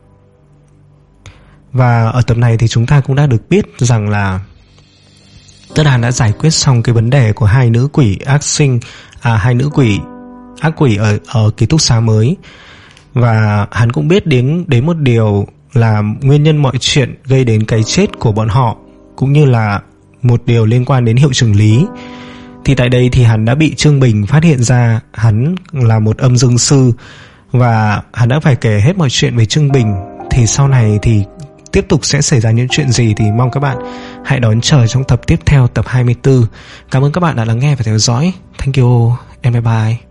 Và ở tập này thì chúng ta cũng đã được biết rằng là Tất An đã giải quyết xong cái vấn đề của hai nữ quỷ ác sinh, à hai nữ quỷ ác quỷ ở ở ký túc xá mới. Và hắn cũng biết đến đến một điều là nguyên nhân mọi chuyện gây đến cái chết của bọn họ, cũng như là một điều liên quan đến hiệu trưởng Lý. Thì tại đây thì hắn đã bị Trương Bình phát hiện ra hắn là một âm dương sư, và hắn đã phải kể hết mọi chuyện về Trương Bình. Thì sau này thì tiếp tục sẽ xảy ra những chuyện gì thì mong các bạn hãy đón chờ trong tập tiếp theo, tập hai mươi tư. Cảm ơn các bạn đã lắng nghe và theo dõi. Thank you and bye bye.